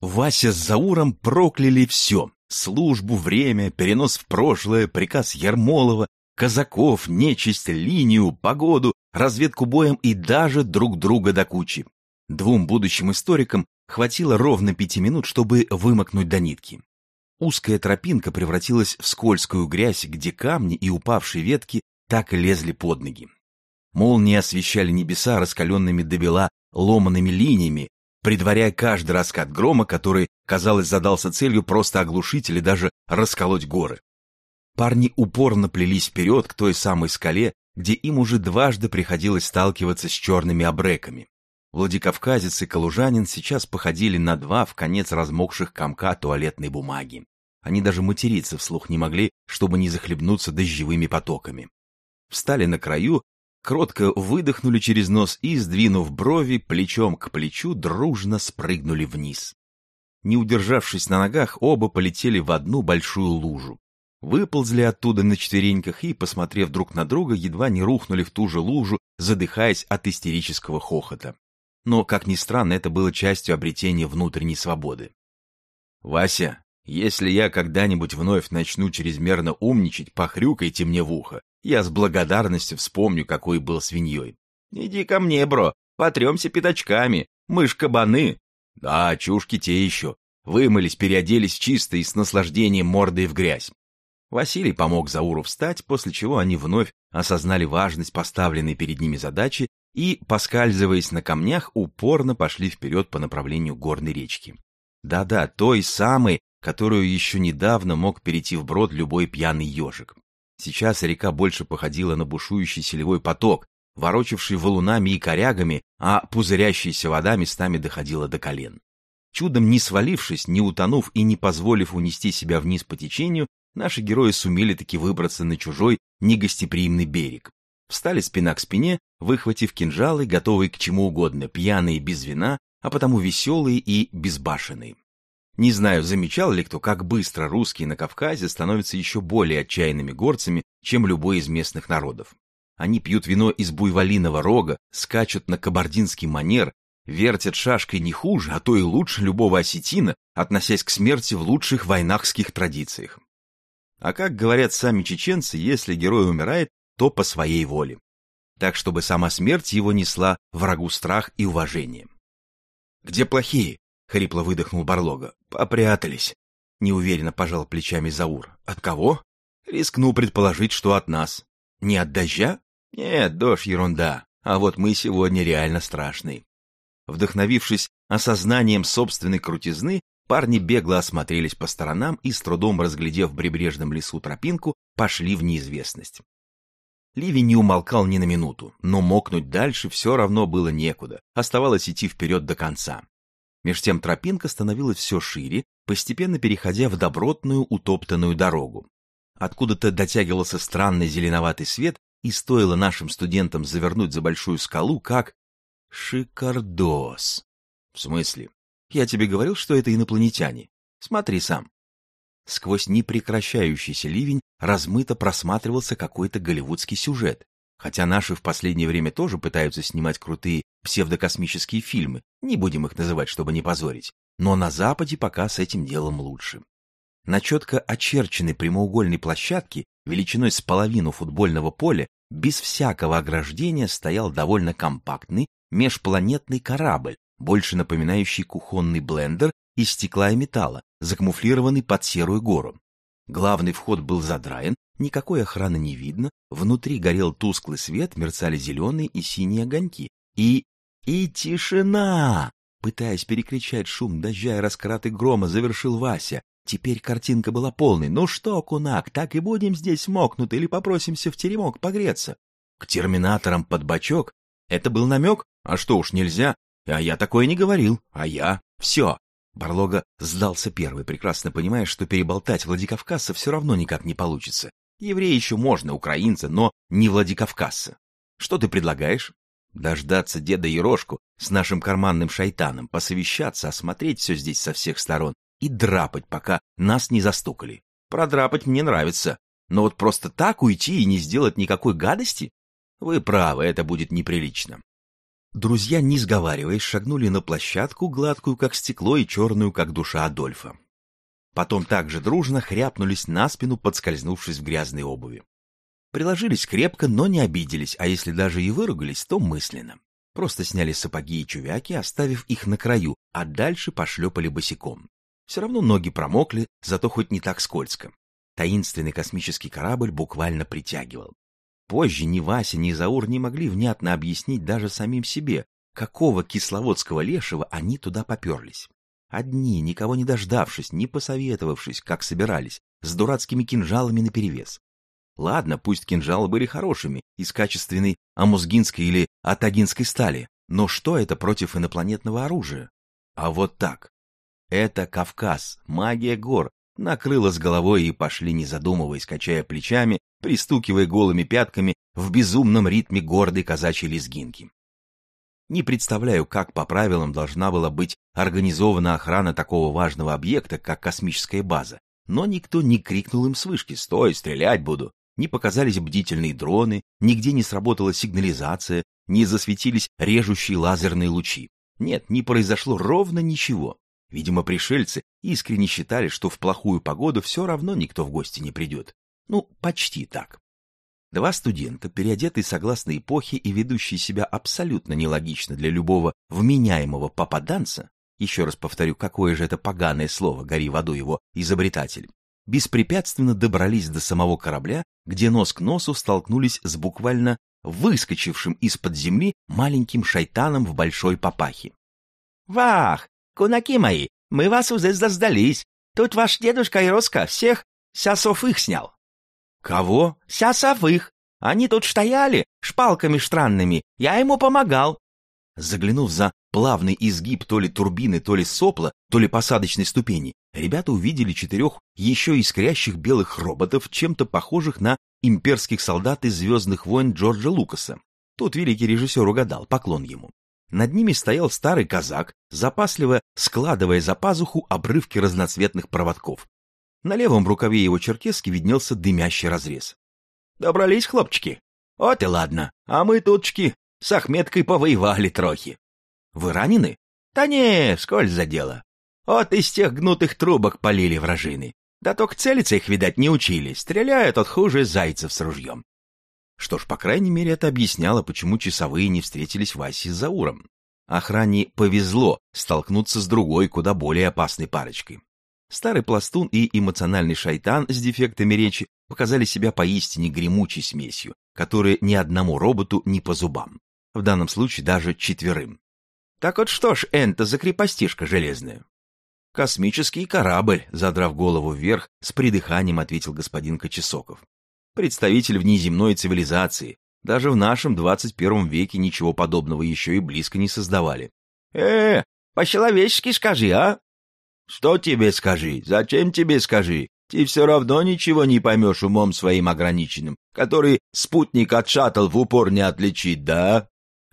Вася с Зауром прокляли все: службу, время, перенос в прошлое, приказ Ермолова, казаков, нечисть, линию, погоду, разведку боем и даже друг друга до кучи. Двум будущим историкам хватило ровно 5 минут, чтобы вымокнуть до нитки. Узкая тропинка превратилась в скользкую грязь, где камни и упавшие ветки так и лезли под ноги. Молнии освещали небеса раскаленными до бела ломаными линиями, предваряя каждый раскат грома, который, казалось, задался целью просто оглушить или даже расколоть горы. Парни упорно плелись вперед к той самой скале, где им уже дважды приходилось сталкиваться с черными абреками. Владикавказец и калужанин сейчас походили на два вконец размокших комка туалетной бумаги. Они даже материться вслух не могли, чтобы не захлебнуться дождевыми потоками. Встали на краю, кротко выдохнули через нос и, сдвинув брови, плечом к плечу, дружно спрыгнули вниз. Не удержавшись на ногах, оба полетели в одну большую лужу. Выползли оттуда на четвереньках и, посмотрев друг на друга, едва не рухнули в ту же лужу, задыхаясь от истерического хохота. Но, как ни странно, это было частью обретения внутренней свободы. «Вася, если я когда-нибудь вновь начну чрезмерно умничать, похрюкайте мне в ухо. Я с благодарностью вспомню, какой был свиньей. Иди ко мне, бро, потремся пятачками, мы ж кабаны». Да, чушки те еще. Вымылись, переоделись чисто и с наслаждением мордой в грязь. Василий помог Зауру встать, после чего они вновь осознали важность поставленной перед ними задачи и, поскальзываясь на камнях, упорно пошли вперед по направлению горной речки. Да-да, той самой, которую еще недавно мог перейти вброд любой пьяный ежик. Сейчас река больше походила на бушующий селевой поток, ворочавший валунами и корягами, а пузырящаяся вода местами доходила до колен. Чудом не свалившись, не утонув и не позволив унести себя вниз по течению, наши герои сумели таки выбраться на чужой, негостеприимный берег. Встали спина к спине, выхватив кинжалы, готовые к чему угодно, пьяные без вина, а потому веселые и безбашенные. Не знаю, замечал ли кто, как быстро русские на Кавказе становятся еще более отчаянными горцами, чем любой из местных народов. Они пьют вино из буйволиного рога, скачут на кабардинский манер, вертят шашкой не хуже, а то и лучше любого осетина, относясь к смерти в лучших войнахских традициях. А как говорят сами чеченцы, если герой умирает, то по своей воле. Так, чтобы сама смерть его несла врагу страх и уважение. «Где плохие?» — хрипло выдохнул Барлога. «Попрятались», — неуверенно пожал плечами Заур. «От кого?» «Рискну предположить, что от нас». «Не от дождя?» «Нет, дождь — ерунда, а вот мы сегодня реально страшные». Вдохновившись осознанием собственной крутизны, парни бегло осмотрелись по сторонам и, с трудом разглядев в прибрежном лесу тропинку, пошли в неизвестность. Ливень не умолкал ни на минуту, но мокнуть дальше все равно было некуда, оставалось идти вперед до конца. Меж тем тропинка становилась все шире, постепенно переходя в добротную утоптанную дорогу. Откуда-то дотягивался странный зеленоватый свет, и стоило нашим студентам завернуть за большую скалу, как... Шикардос! В смысле? Я тебе говорил, что это инопланетяне. Смотри сам. Сквозь непрекращающийся ливень размыто просматривался какой-то голливудский сюжет. Хотя наши в последнее время тоже пытаются снимать крутые псевдокосмические фильмы, не будем их называть, чтобы не позорить, но на Западе пока с этим делом лучше. На четко очерченной прямоугольной площадке, величиной с половину футбольного поля, без всякого ограждения стоял довольно компактный межпланетный корабль, больше напоминающий кухонный блендер из стекла и металла, закамуфлированный под серую гору. Главный вход был задраен, никакой охраны не видно, внутри горел тусклый свет, мерцали зеленые и синие огоньки. И тишина! Пытаясь перекричать шум дождя и раскаты грома, завершил Вася. Теперь картинка была полной. Ну что, кунак, так и будем здесь мокнуть или попросимся в теремок погреться? К терминаторам под бочок? Это был намек? А что уж нельзя? А я такое не говорил. А я? Все. Барлога сдался первый, прекрасно понимая, что переболтать владикавказца все равно никак не получится. Еврея еще можно, украинца, но не владикавказца. Что ты предлагаешь? Дождаться деда Ерошку с нашим карманным шайтаном, посовещаться, осмотреть все здесь со всех сторон и драпать, пока нас не застукали. Продрапать мне нравится, но вот просто так уйти и не сделать никакой гадости? Вы правы, это будет неприлично. Друзья, не сговариваясь, шагнули на площадку, гладкую как стекло и черную как душа Адольфа. Потом также дружно хряпнулись на спину, подскользнувшись в грязной обуви. Приложились крепко, но не обиделись, а если даже и выругались, то мысленно. Просто сняли сапоги и чувяки, оставив их на краю, а дальше пошлепали босиком. Все равно ноги промокли, зато хоть не так скользко. Таинственный космический корабль буквально притягивал. Позже ни Вася, ни Заур не могли внятно объяснить даже самим себе, какого кисловодского лешего они туда поперлись. Одни, никого не дождавшись, не посоветовавшись, как собирались, с дурацкими кинжалами наперевес. Ладно, пусть кинжалы были хорошими, из качественной амузгинской или атагинской стали, но что это против инопланетного оружия? А вот так. Это Кавказ, магия гор, накрыла с головой и пошли, не задумываясь, качая плечами, пристукивая голыми пятками в безумном ритме гордой казачьей лезгинки. Не представляю, как по правилам должна была быть организована охрана такого важного объекта, как космическая база, но никто не крикнул им с вышки «Стой, стрелять буду!», не показались бдительные дроны, нигде не сработала сигнализация, не засветились режущие лазерные лучи. Нет, не произошло ровно ничего. Видимо, пришельцы искренне считали, что в плохую погоду все равно никто в гости не придет. Ну, почти так. Два студента, переодетые согласно эпохе и ведущие себя абсолютно нелогично для любого вменяемого попаданца, еще раз повторю, какое же это поганое слово, гори в аду его изобретатель, беспрепятственно добрались до самого корабля, где нос к носу столкнулись с буквально выскочившим из-под земли маленьким шайтаном в большой папахе. «Вах, кунаки мои, мы вас уже заждались. Тут ваш дедушка Ироска всех сясовых снял». «Кого?» «Сясовых. Они тут стояли шпалками странными, я ему помогал». Заглянув за плавный изгиб то ли турбины, то ли сопла, то ли посадочной ступени, ребята увидели 4 еще искрящих белых роботов, чем-то похожих на имперских солдат из «Звездных войн» Джорджа Лукаса. Тут великий режиссер угадал, поклон ему. Над ними стоял старый казак, запасливо складывая за пазуху обрывки разноцветных проводков. На левом рукаве его черкески виднелся дымящий разрез. «Добрались, хлопчики? Вот и ладно, а мы тутчки с Ахметкой повоевали трохи». «Вы ранены?» «Да не, вскользь за дело. Вот из тех гнутых трубок полили вражины. Да только целиться их, видать, не учили, стреляют от хуже зайцев с ружьем». Что ж, по крайней мере, это объясняло, почему часовые не встретились Васе с Зауром. Охране повезло столкнуться с другой, куда более опасной парочкой. Старый пластун и эмоциональный шайтан с дефектами речи показали себя поистине гремучей смесью, которая ни одному роботу не по зубам. В данном случае даже 4. «Так вот что ж, энто за крепостишка железная?» «Космический корабль», задрав голову вверх, с придыханием ответил господин Кочесоков. «Представитель внеземной цивилизации. Даже в нашем 21 веке ничего подобного еще и близко не создавали». По-человечески скажи, а?» «Что тебе скажи? Зачем тебе скажи? Ты все равно ничего не поймешь умом своим ограниченным, который спутник от шаттл в упор не отличит, да?»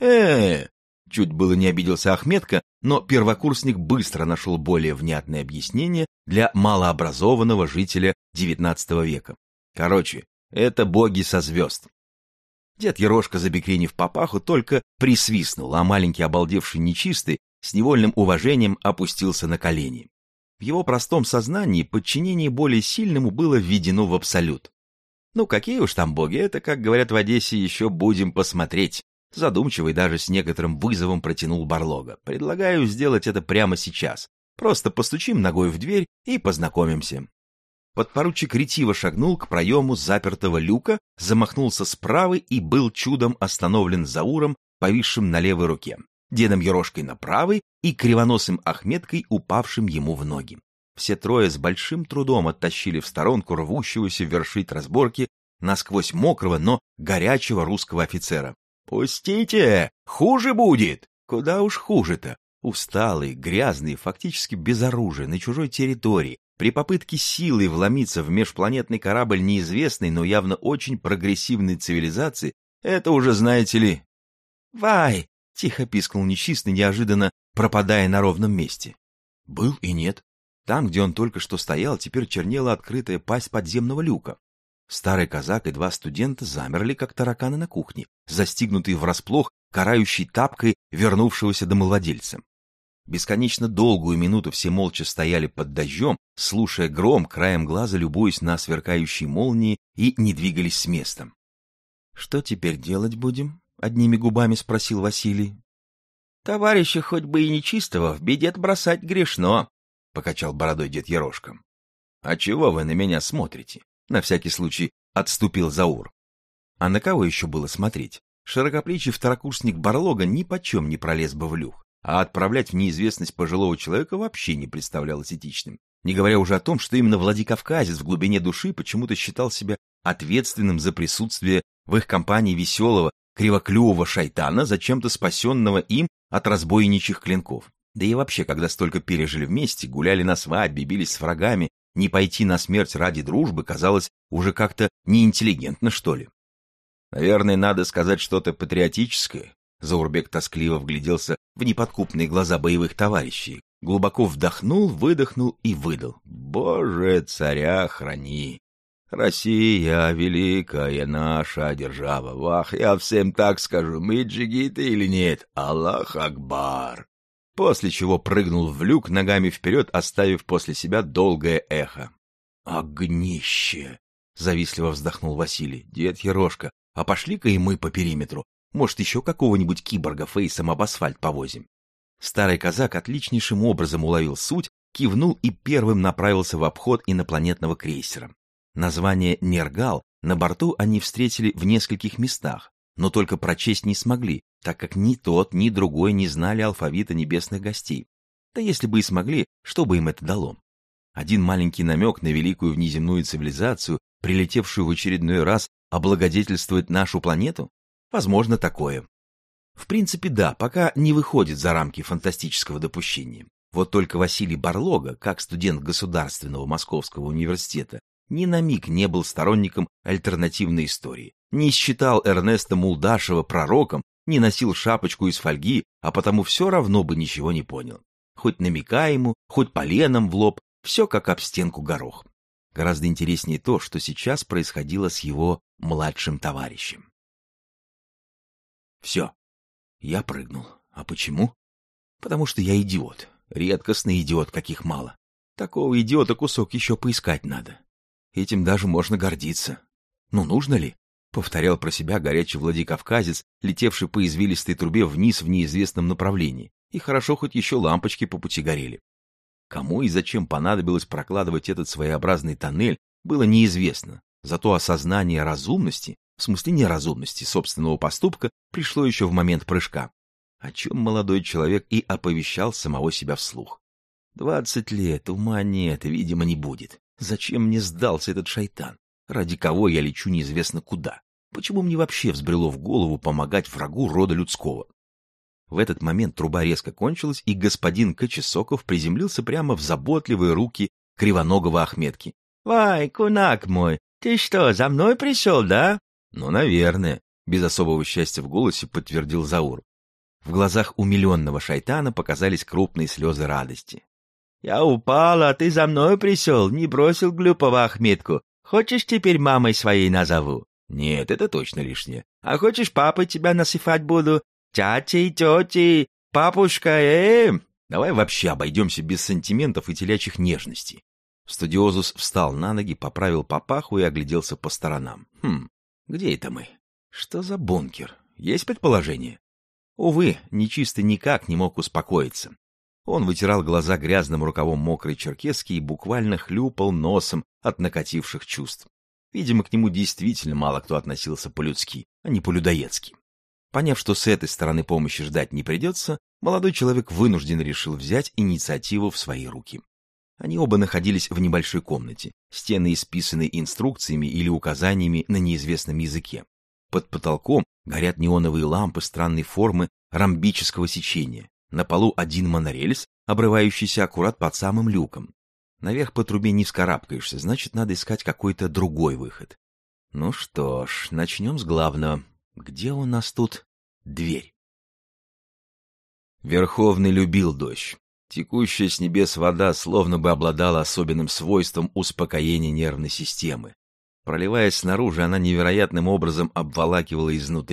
Чуть было не обиделся Ахметка, но первокурсник быстро нашел более внятное объяснение для малообразованного жителя XIX века. Короче, это боги со звезд. Дед Ерошка, забекренив папаху, только присвистнул, а маленький обалдевший нечистый с невольным уважением опустился на колени. В его простом сознании подчинение более сильному было введено в абсолют. Ну, какие уж там боги, это, как говорят в Одессе, еще будем посмотреть. Задумчивый даже с некоторым вызовом протянул Барлога. Предлагаю сделать это прямо сейчас. Просто постучим ногой в дверь и познакомимся. Подпоручик ретиво шагнул к проему запертого люка, замахнулся с правой и был чудом остановлен Зауром, повисшим на левой руке, дедом Ерошкой на правой и кривоносым Ахметкой, упавшим ему в ноги. Все трое с большим трудом оттащили в сторонку рвущегося вершить разборки насквозь мокрого, но горячего русского офицера. «Пустите! Хуже будет!» Куда уж хуже-то. Усталый, грязный, фактически без оружия, на чужой территории, при попытке силой вломиться в межпланетный корабль неизвестной, но явно очень прогрессивной цивилизации, это уже, знаете ли... «Вай!» — тихо пискнул нечистый, неожиданно пропадая на ровном месте. Был и нет. Там, где он только что стоял, теперь чернела открытая пасть подземного люка. Старый казак и 2 студента замерли, как тараканы на кухне, застигнутые врасплох карающей тапкой вернувшегося домовладельца. Бесконечно долгую минуту все молча стояли под дождем, слушая гром, краем глаза любуясь на сверкающие молнии, и не двигались с места. — Что теперь делать будем? — одними губами спросил Василий. — Товарища хоть бы и нечистого в беде бросать грешно, — покачал бородой дед Ерошка. — А чего вы на меня смотрите? — на всякий случай отступил Заур. А на кого еще было смотреть? Широкоплечий второкурсник Барлога нипочем не пролез бы в люх, а отправлять в неизвестность пожилого человека вообще не представлялось этичным. Не говоря уже о том, что именно Владикавказец в глубине души почему-то считал себя ответственным за присутствие в их компании веселого, кривоклювого шайтана, зачем-то спасенного им от разбойничьих клинков. Да и вообще, когда столько пережили вместе, гуляли на свадьбе, бились с врагами, не пойти на смерть ради дружбы казалось уже как-то неинтеллигентно, что ли. Наверное, надо сказать что-то патриотическое. Заурбек тоскливо вгляделся в неподкупные глаза боевых товарищей, глубоко вдохнул, выдохнул и выдал. «Боже, царя храни! Россия, великая наша держава! Вах, я всем так скажу, мы джигиты или нет? Аллах Акбар!» После чего прыгнул в люк ногами вперед, оставив после себя долгое эхо. «Огнище!» — завистливо вздохнул Василий. «Дед Ерошка, а пошли-ка и мы по периметру. Может, еще какого-нибудь киборга фейсом об асфальт повозим». Старый казак отличнейшим образом уловил суть, кивнул и первым направился в обход инопланетного крейсера. Название «Нергал» на борту они встретили в нескольких местах, но только прочесть не смогли, так как ни тот, ни другой не знали алфавита небесных гостей. Да если бы и смогли, что бы им это дало? Один маленький намек на великую внеземную цивилизацию, прилетевшую в очередной раз облагодетельствовать нашу планету? Возможно, такое. В принципе, да, пока не выходит за рамки фантастического допущения. Вот только Василий Барлога, как студент Государственного Московского университета, ни на миг не был сторонником альтернативной истории, не считал Эрнеста Мулдашева пророком, не носил шапочку из фольги, а потому все равно бы ничего не понял. Хоть намекай ему, хоть поленом в лоб, все как об стенку горох. Гораздо интереснее то, что сейчас происходило с его младшим товарищем. Все, я прыгнул. А почему? Потому что я идиот, редкостный идиот, каких мало. Такого идиота кусок еще поискать надо. Этим даже можно гордиться. Ну, нужно ли? Повторял про себя горячий Владикавказец, летевший по извилистой трубе вниз в неизвестном направлении. И хорошо, хоть еще лампочки по пути горели. Кому и зачем понадобилось прокладывать этот своеобразный тоннель, было неизвестно. Зато осознание разумности, в смысле неразумности собственного поступка, пришло еще в момент прыжка, о чем молодой человек и оповещал самого себя вслух. 20 лет, ума нет, видимо, не будет. Зачем мне сдался этот шайтан? Ради кого я лечу неизвестно куда? Почему мне вообще взбрело в голову помогать врагу рода людского? В этот момент труба резко кончилась, и господин Кочесоков приземлился прямо в заботливые руки кривоногого Ахметки. — Вай, кунак мой, ты что, за мной пришел, да? — Ну, наверное, — без особого счастья в голосе подтвердил Заур. В глазах умиленного шайтана показались крупные слезы радости. — Я упал, а ты за мной пришел, не бросил глупого Ахметку. Хочешь, теперь мамой своей назову? — Нет, это точно лишнее. — А хочешь, папой тебя насыпать буду? Тяти, тети, папушка, Давай вообще обойдемся без сантиментов и телячьих нежностей. Студиозус встал на ноги, поправил папаху и огляделся по сторонам. Где это мы? Что за бункер? Есть предположение? Увы, нечистый никак не мог успокоиться. Он вытирал глаза грязным рукавом мокрой черкески и буквально хлюпал носом от накативших чувств. Видимо, к нему действительно мало кто относился по-людски, а не по-людоедски. Поняв, что с этой стороны помощи ждать не придется, молодой человек вынужден решил взять инициативу в свои руки. Они оба находились в небольшой комнате, стены исписаны инструкциями или указаниями на неизвестном языке. Под потолком горят неоновые лампы странной формы ромбического сечения. На полу один монорельс, обрывающийся аккурат под самым люком. Наверх по трубе не вскарабкаешься, значит, надо искать какой-то другой выход. Ну что ж, начнем с главного. Где у нас тут дверь? Верховный любил дождь. Текущая с небес вода словно бы обладала особенным свойством успокоения нервной системы. Проливаясь снаружи, она невероятным образом обволакивала изнутри,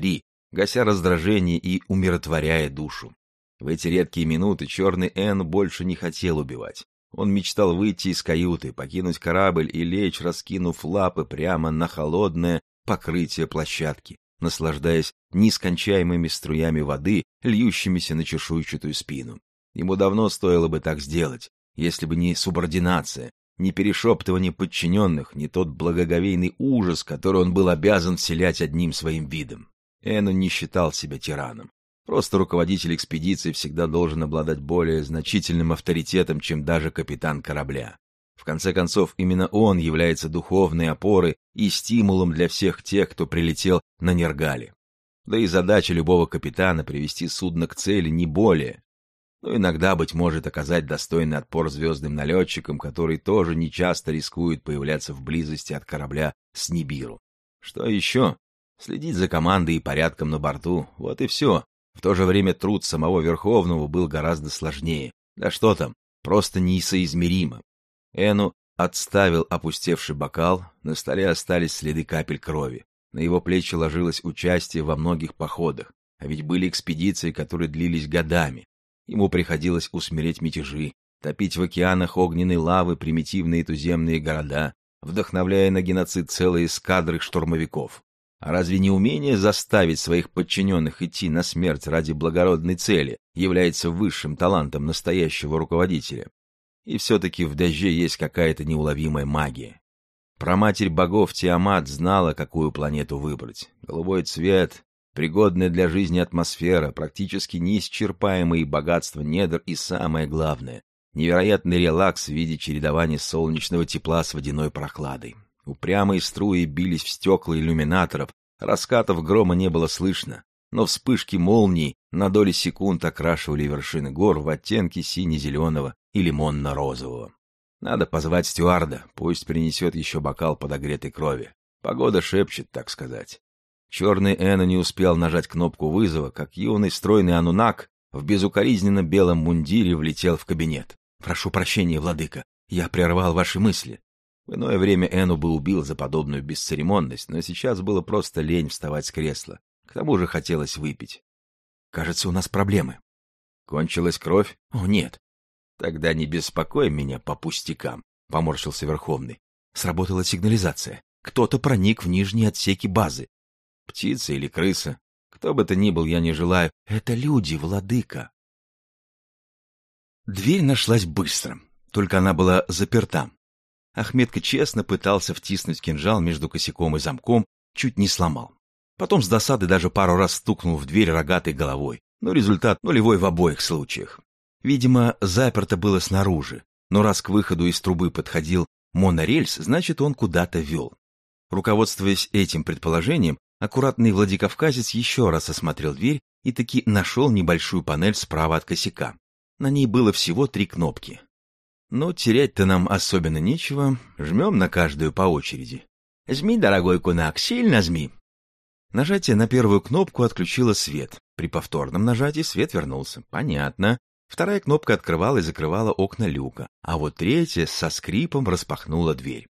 гася раздражение и умиротворяя душу. В эти редкие минуты черный Эн больше не хотел убивать. Он мечтал выйти из каюты, покинуть корабль и лечь, раскинув лапы прямо на холодное покрытие площадки, наслаждаясь нескончаемыми струями воды, льющимися на чешуйчатую спину. Ему давно стоило бы так сделать, если бы не субординация, не перешептывание подчиненных, не тот благоговейный ужас, который он был обязан вселять одним своим видом. Эну не считал себя тираном. Просто руководитель экспедиции всегда должен обладать более значительным авторитетом, чем даже капитан корабля. В конце концов, именно он является духовной опорой и стимулом для всех тех, кто прилетел на Нергале. Да и задача любого капитана — привести судно к цели, не более. Но иногда, быть может, оказать достойный отпор звездным налетчикам, которые тоже нечасто рискуют появляться в близости от корабля с Нибиру. Что еще? Следить за командой и порядком на борту — вот и все. В то же время труд самого Верховного был гораздо сложнее. Да что там, просто несоизмеримо. Эну отставил опустевший бокал, на столе остались следы капель крови. На его плечи ложилось участие во многих походах, а ведь были экспедиции, которые длились годами. Ему приходилось усмирять мятежи, топить в океанах огненной лавы примитивные туземные города, вдохновляя на геноцид целые эскадры штурмовиков. А разве не умение заставить своих подчиненных идти на смерть ради благородной цели является высшим талантом настоящего руководителя? И все-таки в дожде есть какая-то неуловимая магия. Праматерь богов Тиамат знала, какую планету выбрать. Голубой цвет, пригодная для жизни атмосфера, практически неисчерпаемые богатства недр и, самое главное, невероятный релакс в виде чередования солнечного тепла с водяной прохладой. Упрямые струи бились в стекла иллюминаторов, раскатов грома не было слышно, но вспышки молний на доли секунд окрашивали вершины гор в оттенки сине-зеленого и лимонно-розового. Надо позвать стюарда, пусть принесет еще бокал подогретой крови. Погода шепчет, так сказать. Черный Эно не успел нажать кнопку вызова, как юный стройный анунак в безукоризненно белом мундире влетел в кабинет. «Прошу прощения, владыка, я прервал ваши мысли». В иное время Эну бы убил за подобную бесцеремонность, но сейчас было просто лень вставать с кресла. К тому же хотелось выпить. «Кажется, у нас проблемы». «Кончилась кровь?» «О, нет». «Тогда не беспокой меня по пустякам», — поморщился Верховный. Сработала сигнализация. Кто-то проник в нижние отсеки базы. Птица или крыса? Кто бы то ни был, я не желаю. Это люди, владыка. Дверь нашлась быстро, только она была заперта. Ахметка честно пытался втиснуть кинжал между косяком и замком, чуть не сломал. Потом с досады даже пару раз стукнул в дверь рогатой головой, но результат нулевой в обоих случаях. Видимо, заперто было снаружи, но раз к выходу из трубы подходил монорельс, значит, он куда-то вел. Руководствуясь этим предположением, аккуратный владикавказец еще раз осмотрел дверь и таки нашел небольшую панель справа от косяка. На ней было всего 3 кнопки. Но терять-то нам особенно нечего, жмем на каждую по очереди. Жми, дорогой кунак, сильно жми. Нажатие на первую кнопку отключило свет. При повторном нажатии свет вернулся. Понятно. Вторая кнопка открывала и закрывала окна люка, а вот третья со скрипом распахнула дверь.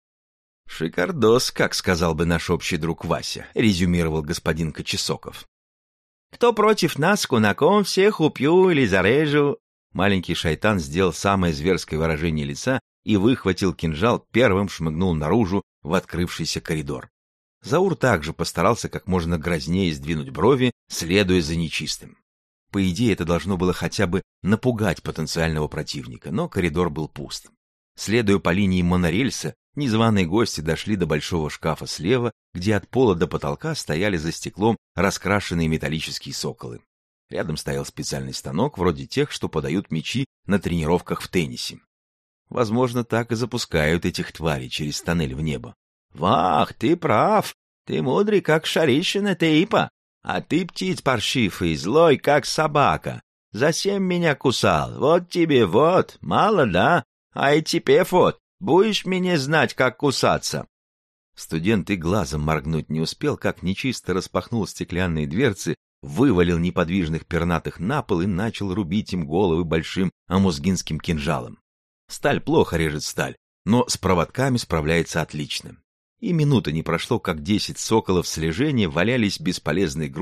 «Шикардос, как сказал бы наш общий друг Вася», — резюмировал господин Кочесоков. «Кто против нас, кунаком всех убью или зарежу». Маленький шайтан сделал самое зверское выражение лица и выхватил кинжал, первым шмыгнул наружу в открывшийся коридор. Заур также постарался как можно грознее сдвинуть брови, следуя за нечистым. По идее, это должно было хотя бы напугать потенциального противника, но коридор был пуст. Следуя по линии монорельса, незваные гости дошли до большого шкафа слева, где от пола до потолка стояли за стеклом раскрашенные металлические соколы. Рядом стоял специальный станок, вроде тех, что подают мячи на тренировках в теннисе. Возможно, так и запускают этих тварей через тоннель в небо. «Вах, ты прав! Ты мудрый, как шарищина типа! А ты птиц паршивый, злой, как собака! Засем меня кусал, вот тебе вот, мало, да? А и теперь вот, будешь мне знать, как кусаться!» Студент и глазом моргнуть не успел, как нечисто распахнул стеклянные дверцы, вывалил неподвижных пернатых на пол и начал рубить им головы большим амузгинским кинжалом. Сталь плохо режет сталь, но с проводками справляется отлично. И минуты не прошло, как 10 соколов слежения валялись бесполезной грудой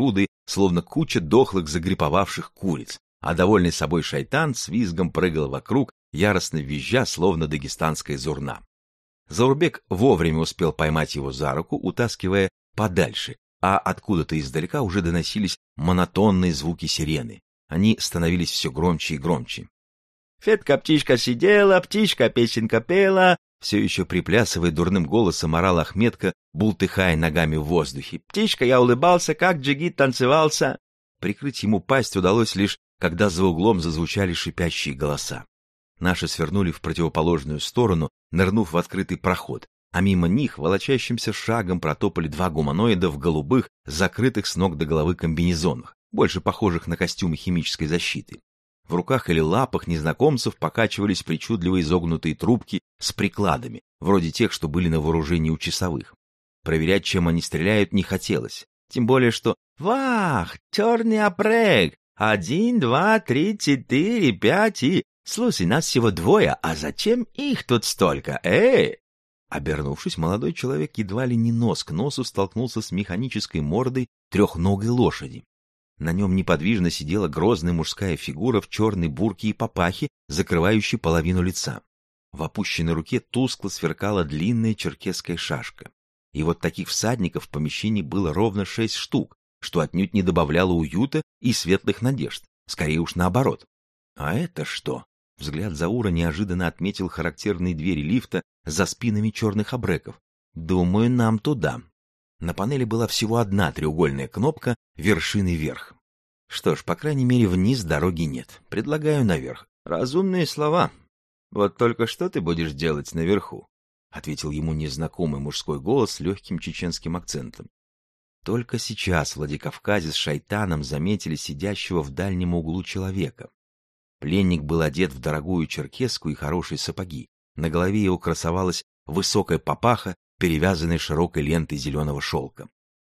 словно куча дохлых загриповавших куриц, а довольный собой шайтан с визгом прыгал вокруг, яростно визжа, словно дагестанская зурна. Заурбек вовремя успел поймать его за руку, утаскивая подальше, а откуда-то издалека уже доносились монотонные звуки сирены. Они становились все громче и громче. «Фетка-птичка сидела, птичка песенка пела», все еще приплясывая дурным голосом орал Ахметка, бултыхая ногами в воздухе. «Птичка, я улыбался, как джигит танцевался». Прикрыть ему пасть удалось лишь, когда за углом зазвучали шипящие голоса. Наши свернули в противоположную сторону, нырнув в открытый проход, а мимо них волочащимся шагом протопали два гуманоида в голубых, закрытых с ног до головы комбинезонах, больше похожих на костюмы химической защиты. В руках или лапах незнакомцев покачивались причудливо изогнутые трубки с прикладами, вроде тех, что были на вооружении у часовых. Проверять, чем они стреляют, не хотелось. Тем более, что «Вах, черный обрег! 1, 2, 3, 4, 5 и... Слушай, нас всего двое, а зачем их тут столько? Обернувшись, молодой человек едва ли не нос к носу столкнулся с механической мордой трехногой лошади. На нем неподвижно сидела грозная мужская фигура в черной бурке и папахе, закрывающей половину лица. В опущенной руке тускло сверкала длинная черкесская шашка. И вот таких всадников в помещении было ровно 6 штук, что отнюдь не добавляло уюта и светлых надежд, скорее уж наоборот. А это что? Взгляд Заура неожиданно отметил характерные двери лифта за спинами черных абреков. Думаю, нам туда. На панели была всего одна треугольная кнопка вершиной вверх. Что ж, по крайней мере, вниз дороги нет. Предлагаю наверх. Разумные слова. Вот только что ты будешь делать наверху? Ответил ему незнакомый мужской голос с легким чеченским акцентом. Только сейчас в Владикавказе с шайтаном заметили сидящего в дальнем углу человека. Пленник был одет в дорогую черкеску и хорошие сапоги. На голове его красовалась высокая папаха, перевязанная широкой лентой зеленого шелка.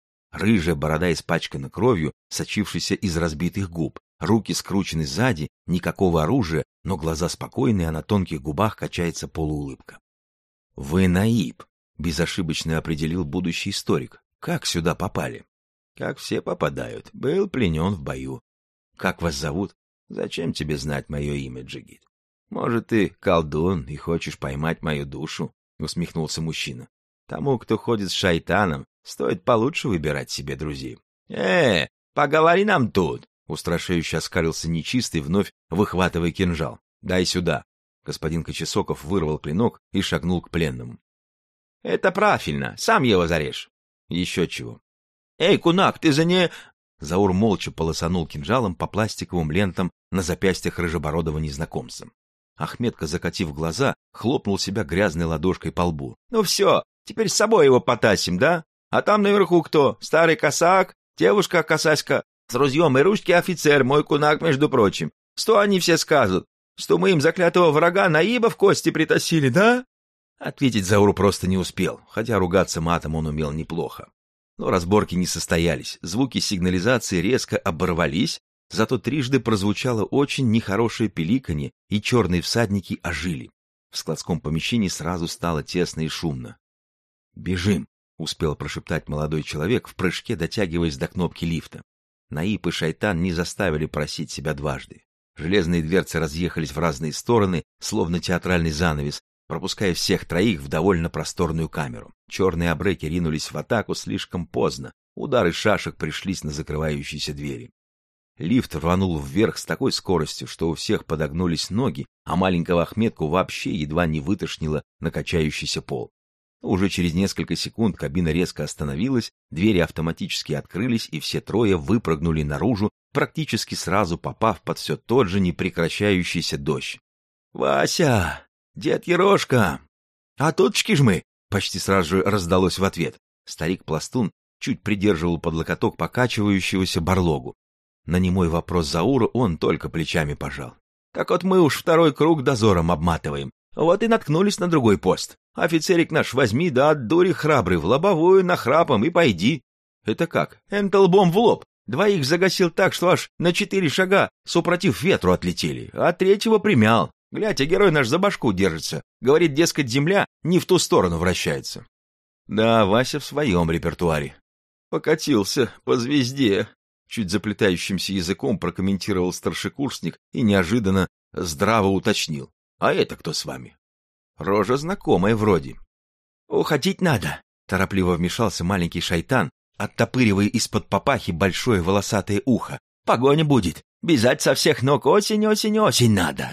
Рыжая борода испачкана кровью, сочившейся из разбитых губ, руки скручены сзади, никакого оружия, но глаза спокойные, а на тонких губах качается полуулыбка. — Вы Наиб, — безошибочно определил будущий историк. — Как сюда попали? — Как все попадают. Был пленен в бою. — Как вас зовут? — Зачем тебе знать мое имя, Джигит? — Может, ты колдун и хочешь поймать мою душу? — усмехнулся мужчина. — Тому, кто ходит с шайтаном, стоит получше выбирать себе друзей. — Поговори нам тут! — устрашающе оскалился нечистый, вновь выхватывая кинжал. — Дай сюда! Господин Кочесоков вырвал клинок и шагнул к пленному. — Это правильно, сам его зарежь. — Еще чего. — Эй, кунак, ты за не... Заур молча полосанул кинжалом по пластиковым лентам на запястьях рыжебородого незнакомца. Ахметка, закатив глаза, хлопнул себя грязной ладошкой по лбу. — Ну все, теперь с собой его потасим, да? А там наверху кто? Старый косак, девушка-косаська, с ружьем и ручки офицер, мой кунак, между прочим. Что они все скажут? Что мы им заклятого врага Наиба в кости притащили, да? Ответить Зауру просто не успел, хотя ругаться матом он умел неплохо. Но разборки не состоялись, звуки сигнализации резко оборвались, зато трижды прозвучало очень нехорошее пиликанье, и черные всадники ожили. В складском помещении сразу стало тесно и шумно. «Бежим!» — успел прошептать молодой человек, в прыжке дотягиваясь до кнопки лифта. Наиб и шайтан не заставили просить себя дважды. Железные дверцы разъехались в разные стороны, словно театральный занавес, пропуская всех троих в довольно просторную камеру. Черные абреки ринулись в атаку слишком поздно, удары шашек пришлись на закрывающиеся двери. Лифт рванул вверх с такой скоростью, что у всех подогнулись ноги, а маленького Ахметку вообще едва не вытошнило на качающийся пол. Уже через несколько секунд кабина резко остановилась, двери автоматически открылись, и все трое выпрыгнули наружу, практически сразу попав под все тот же непрекращающийся дождь. «Вася! Дед Ерошка! А тутчки ж мы!» Почти сразу же раздалось в ответ. Старик-пластун чуть придерживал под локоток покачивающегося барлогу. На немой вопрос Заура он только плечами пожал. «Так вот мы уж второй круг дозором обматываем. Вот и наткнулись на другой пост. Офицерик наш возьми, да от дури храбрый, в лобовую нахрапом и пойди». «Это как? Энто лбом в лоб. Двоих загасил так, что аж на 4 шага, супротив ветру отлетели, а третьего примял. Глядь, а герой наш за башку держится. Говорит, дескать, земля не в ту сторону вращается». Да, Вася в своем репертуаре. Покатился по звезде. чуть заплетающимся языком прокомментировал старшекурсник и неожиданно здраво уточнил. А это кто с вами? Рожа знакомая вроде. Уходить надо, торопливо вмешался маленький шайтан, оттопыривая из-под папахи большое волосатое ухо. Погоня будет. Бежать со всех ног. Осень, осень, осень надо.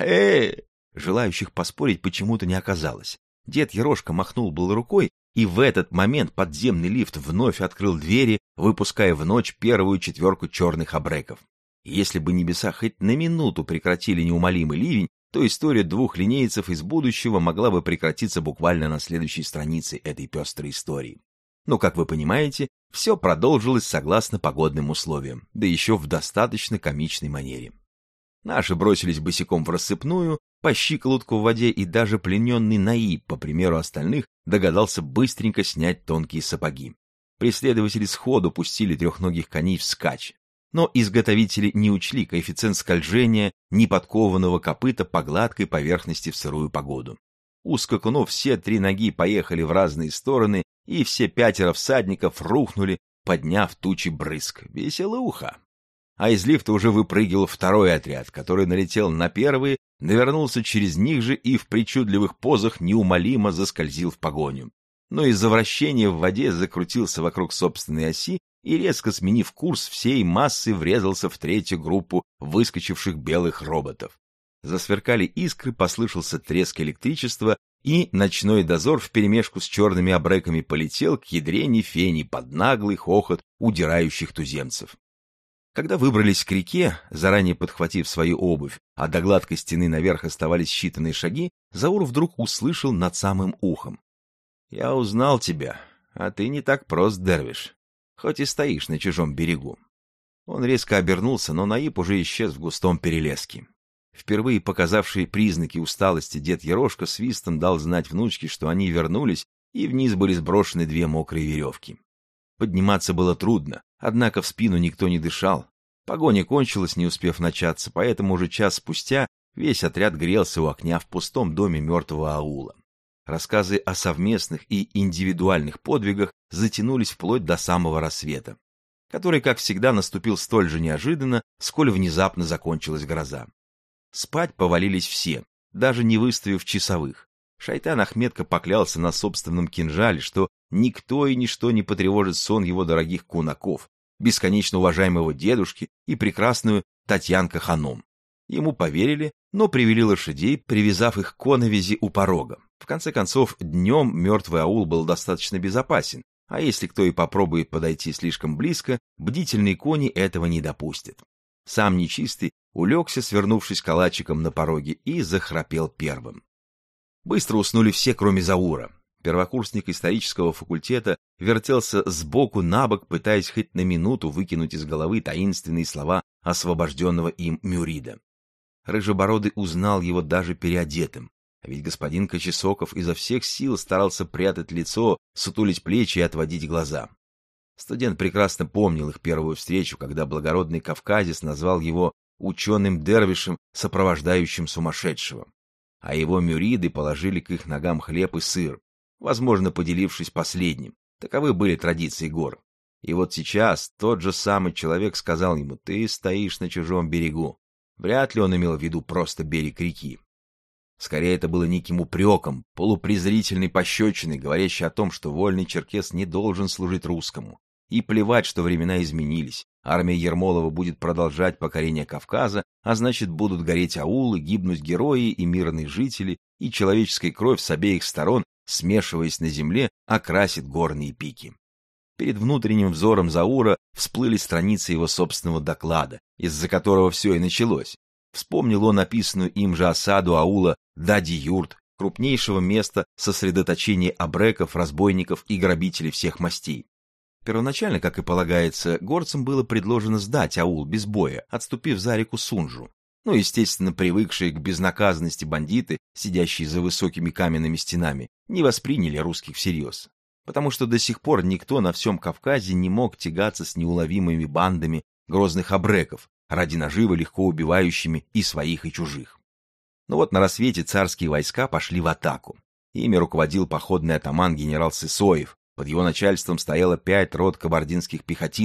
Желающих поспорить почему-то не оказалось. Дед Ерошка махнул был рукой, и в этот момент подземный лифт вновь открыл двери, выпуская в ночь первую четверку черных абреков. Если бы небеса хоть на минуту прекратили неумолимый ливень, то история двух линейцев из будущего могла бы прекратиться буквально на следующей странице этой пестрой истории. Но, как вы понимаете, все продолжилось согласно погодным условиям, да еще в достаточно комичной манере. Наши бросились босиком в рассыпную, по щиколотку в воде, и даже плененный Наиб, по примеру остальных, догадался быстренько снять тонкие сапоги. Преследователи сходу пустили трехногих коней вскачь. Но изготовители не учли коэффициент скольжения неподкованного копыта по гладкой поверхности в сырую погоду. У скакунов все три ноги поехали в разные стороны, и все 5 всадников рухнули, подняв тучи брызг. Веселуха! А из лифта уже выпрыгивал второй отряд, который налетел на первый, навернулся через них же и в причудливых позах неумолимо заскользил в погоню. Но из-за вращения в воде закрутился вокруг собственной оси и, резко сменив курс, всей массой врезался в третью группу выскочивших белых роботов. Засверкали искры, послышался треск электричества, и ночной дозор вперемешку с черными абреками полетел к ядрене фени под наглый хохот удирающих туземцев. Когда выбрались к реке, заранее подхватив свою обувь, а до гладкой стены наверх оставались считанные шаги, Заур вдруг услышал над самым ухом. «Я узнал тебя, а ты не так прост, дервиш, хоть и стоишь на чужом берегу». Он резко обернулся, но Наиб уже исчез в густом перелеске. Впервые показавший признаки усталости дед Ерошка свистом дал знать внучке, что они вернулись, и вниз были сброшены 2 мокрые веревки. Подниматься было трудно, однако в спину никто не дышал. Погоня кончилась, не успев начаться, поэтому уже час спустя весь отряд грелся у окна в пустом доме мертвого аула. Рассказы о совместных и индивидуальных подвигах затянулись вплоть до самого рассвета, который, как всегда, наступил столь же неожиданно, сколь внезапно закончилась гроза. Спать повалились все, даже не выставив часовых. Шайтан Ахметка поклялся на собственном кинжале, что никто и ничто не потревожит сон его дорогих кунаков, бесконечно уважаемого дедушки и прекрасную Татьянка-ханом. Ему поверили, но привели лошадей, привязав их к коновизи у порога. В конце концов, днем мертвый аул был достаточно безопасен, а если кто и попробует подойти слишком близко, бдительные кони этого не допустят. Сам нечистый улегся, свернувшись калачиком на пороге, и захрапел первым. Быстро уснули все, кроме Заура. Первокурсник исторического факультета вертелся сбоку на бок, пытаясь хоть на минуту выкинуть из головы таинственные слова освобожденного им Мюрида. Рыжебородый узнал его даже переодетым, а ведь господин Кочесоков изо всех сил старался прятать лицо, сутулить плечи и отводить глаза. Студент прекрасно помнил их первую встречу, когда благородный кавказец назвал его ученым-дервишем, сопровождающим сумасшедшего. А его мюриды положили к их ногам хлеб и сыр, возможно, поделившись последним. Таковы были традиции гор. И вот сейчас тот же самый человек сказал ему: «Ты стоишь на чужом берегу». Вряд ли он имел в виду просто берег реки. Скорее, это было неким упреком, полупрезрительной пощечиной, говорящей о том, что вольный черкес не должен служить русскому. И плевать, что времена изменились. Армия Ермолова будет продолжать покорение Кавказа, а значит, будут гореть аулы, гибнуть герои и мирные жители, и человеческая кровь с обеих сторон, смешиваясь на земле, окрасит горные пики. Перед внутренним взором Заура всплыли страницы его собственного доклада, из-за которого все и началось. Вспомнил он написанную им же осаду аула Дади-Юрт, крупнейшего места сосредоточения абреков, разбойников и грабителей всех мастей. Первоначально, как и полагается, горцам было предложено сдать аул без боя, отступив за реку Сунжу. Но, естественно, привыкшие к безнаказанности бандиты, сидящие за высокими каменными стенами, не восприняли русских всерьез. Потому что до сих пор никто на всем Кавказе не мог тягаться с неуловимыми бандами грозных абреков, ради наживы легко убивающими и своих, и чужих. Но вот на рассвете царские войска пошли в атаку. Ими руководил походный атаман генерал Сысоев. Под его начальством стояло 5 рот кабардинских пехотинцев,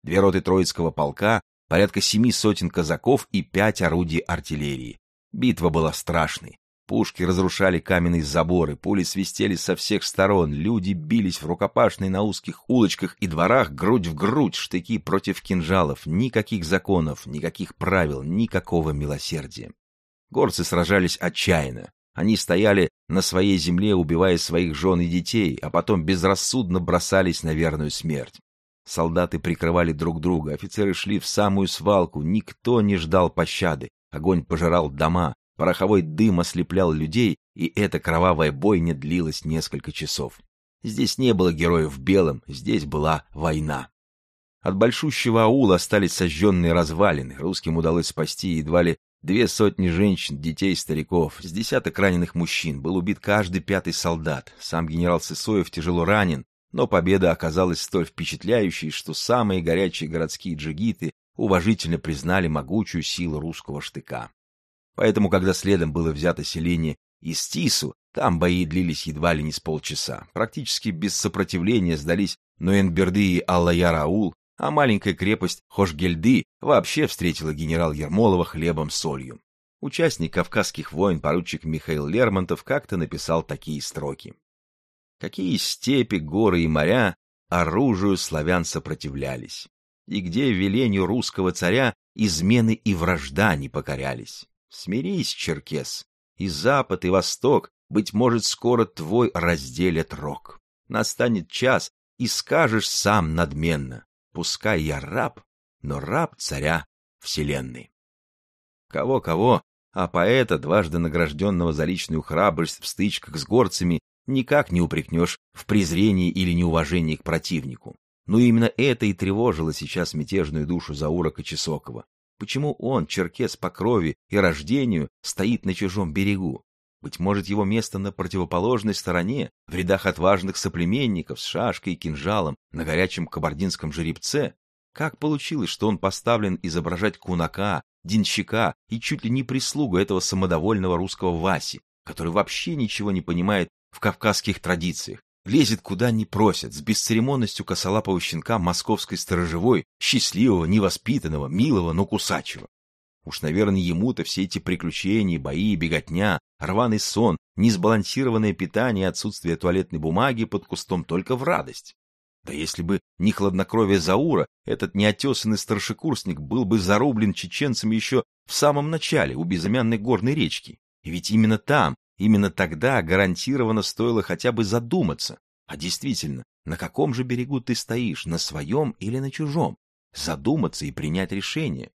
2 роты Троицкого полка, порядка 7 сотен казаков и 5 орудий артиллерии. Битва была страшной. Пушки разрушали каменные заборы, пули свистели со всех сторон, люди бились в рукопашной на узких улочках и дворах грудь в грудь, штыки против кинжалов, никаких законов, никаких правил, никакого милосердия. Горцы сражались отчаянно. Они стояли на своей земле, убивая своих жен и детей, а потом безрассудно бросались на верную смерть. Солдаты прикрывали друг друга, офицеры шли в самую свалку, никто не ждал пощады, огонь пожирал дома, пороховой дым ослеплял людей, и эта кровавая бойня длилась несколько часов. Здесь не было героев в белом, здесь была война. От большущего аула остались сожженные развалины, русским удалось спасти едва ли 2 сотни женщин, детей, стариков, с десяток раненых мужчин, был убит каждый 5-й солдат, сам генерал Сысоев тяжело ранен, но победа оказалась столь впечатляющей, что самые горячие городские джигиты уважительно признали могучую силу русского штыка. Поэтому, когда следом было взято селение Истису, там бои длились едва ли не с полчаса. Практически без сопротивления сдались Ноенберды и Аллаяр-аул, а маленькая крепость Хошгельды вообще встретила генерал Ермолова хлебом-солью. Участник Кавказских войн поручик Михаил Лермонтов как-то написал такие строки. Какие степи, горы и моря оружию славян сопротивлялись, и где велению русского царя измены и вражда не покорялись. Смирись, черкес, и запад, и восток, быть может, скоро твой разделят рог. Настанет час, и скажешь сам надменно, пускай я раб, но раб царя вселенной. Кого-кого, а поэта, дважды награжденного за личную храбрость в стычках с горцами, никак не упрекнешь в презрении или неуважении к противнику. Но именно это и тревожило сейчас мятежную душу Заура Кочесокова. Почему он, черкес по крови и рождению, стоит на чужом берегу? Быть может, его место на противоположной стороне, в рядах отважных соплеменников с шашкой и кинжалом на горячем кабардинском жеребце? Как получилось, что он поставлен изображать кунака, денщика и чуть ли не прислугу этого самодовольного русского Васи, который вообще ничего не понимает в кавказских традициях, лезет куда не просят, с бесцеремонностью косолапого щенка московской сторожевой, счастливого, невоспитанного, милого, но кусачего? Уж, наверное, ему-то все эти приключения, бои, беготня, рваный сон, несбалансированное питание и отсутствие туалетной бумаги под кустом только в радость. Да если бы не хладнокровие Заура, этот неотесанный старшекурсник был бы зарублен чеченцами еще в самом начале у безымянной горной речки. И ведь именно там, именно тогда гарантированно стоило хотя бы задуматься, а действительно, на каком же берегу ты стоишь, на своем или на чужом? Задуматься и принять решение.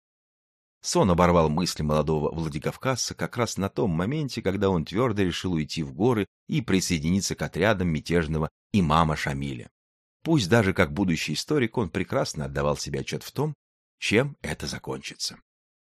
Сон оборвал мысли молодого владикавказца как раз на том моменте, когда он твердо решил уйти в горы и присоединиться к отрядам мятежного имама Шамиля. Пусть даже как будущий историк он прекрасно отдавал себе отчет в том, чем это закончится.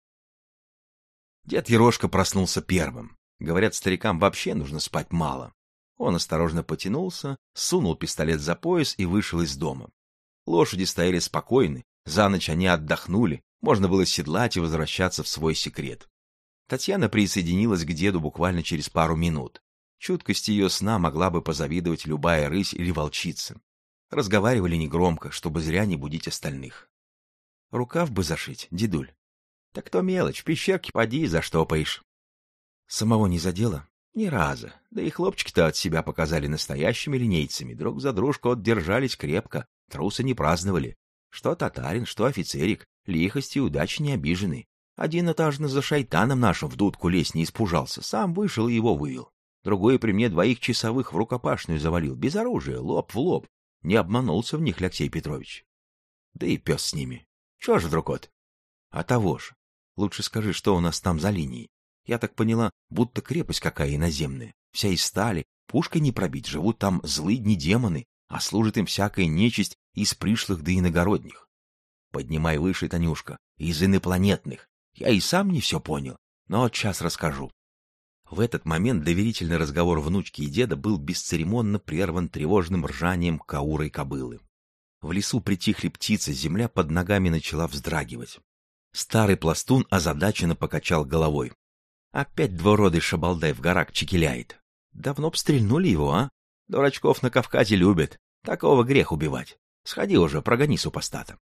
Дед Ерошка проснулся первым. Говорят, старикам вообще нужно спать мало. Он осторожно потянулся, сунул пистолет за пояс и вышел из дома. Лошади стояли спокойны, за ночь они отдохнули, можно было седлать и возвращаться в свой секрет. Татьяна присоединилась к деду буквально через пару минут. Чуткости ее сна могла бы позавидовать любая рысь или волчица. Разговаривали негромко, чтобы зря не будить остальных. Рукав бы зашить, дедуль. Так то мелочь, в пещерке поди заштопаешь. Самого не задело? Ни разу. Да и хлопчики-то от себя показали настоящими линейцами, друг за дружку держались крепко, трусы не праздновали. Что татарин, что офицерик, лихости и удачи не обижены. Один этажно за шайтаном нашим в дудку лезть не испужался, сам вышел и его вывел. Другой при мне 2 часовых в рукопашную завалил, без оружия, лоб в лоб. Не обманулся в них Алексей Петрович. Да и пес с ними. Чего же, друг от? А того ж. Лучше скажи, что у нас там за линией. Я так поняла, будто крепость какая иноземная. Вся из стали, пушкой не пробить, живут там злыдни демоны, а служит им всякая нечисть из пришлых да иногородних. Поднимай выше, Танюшка, из инопланетных. Я и сам не все понял, но сейчас расскажу. В этот момент доверительный разговор внучки и деда был бесцеремонно прерван тревожным ржанием каурой кобылы. В лесу притихли птицы, земля под ногами начала вздрагивать. Старый пластун озадаченно покачал головой. Опять двуродый шабалдай в горах чекеляет. Давно б стрельнули его, а? Дурачков на Кавказе любят. Такого грех убивать. Сходи уже, прогони супостата.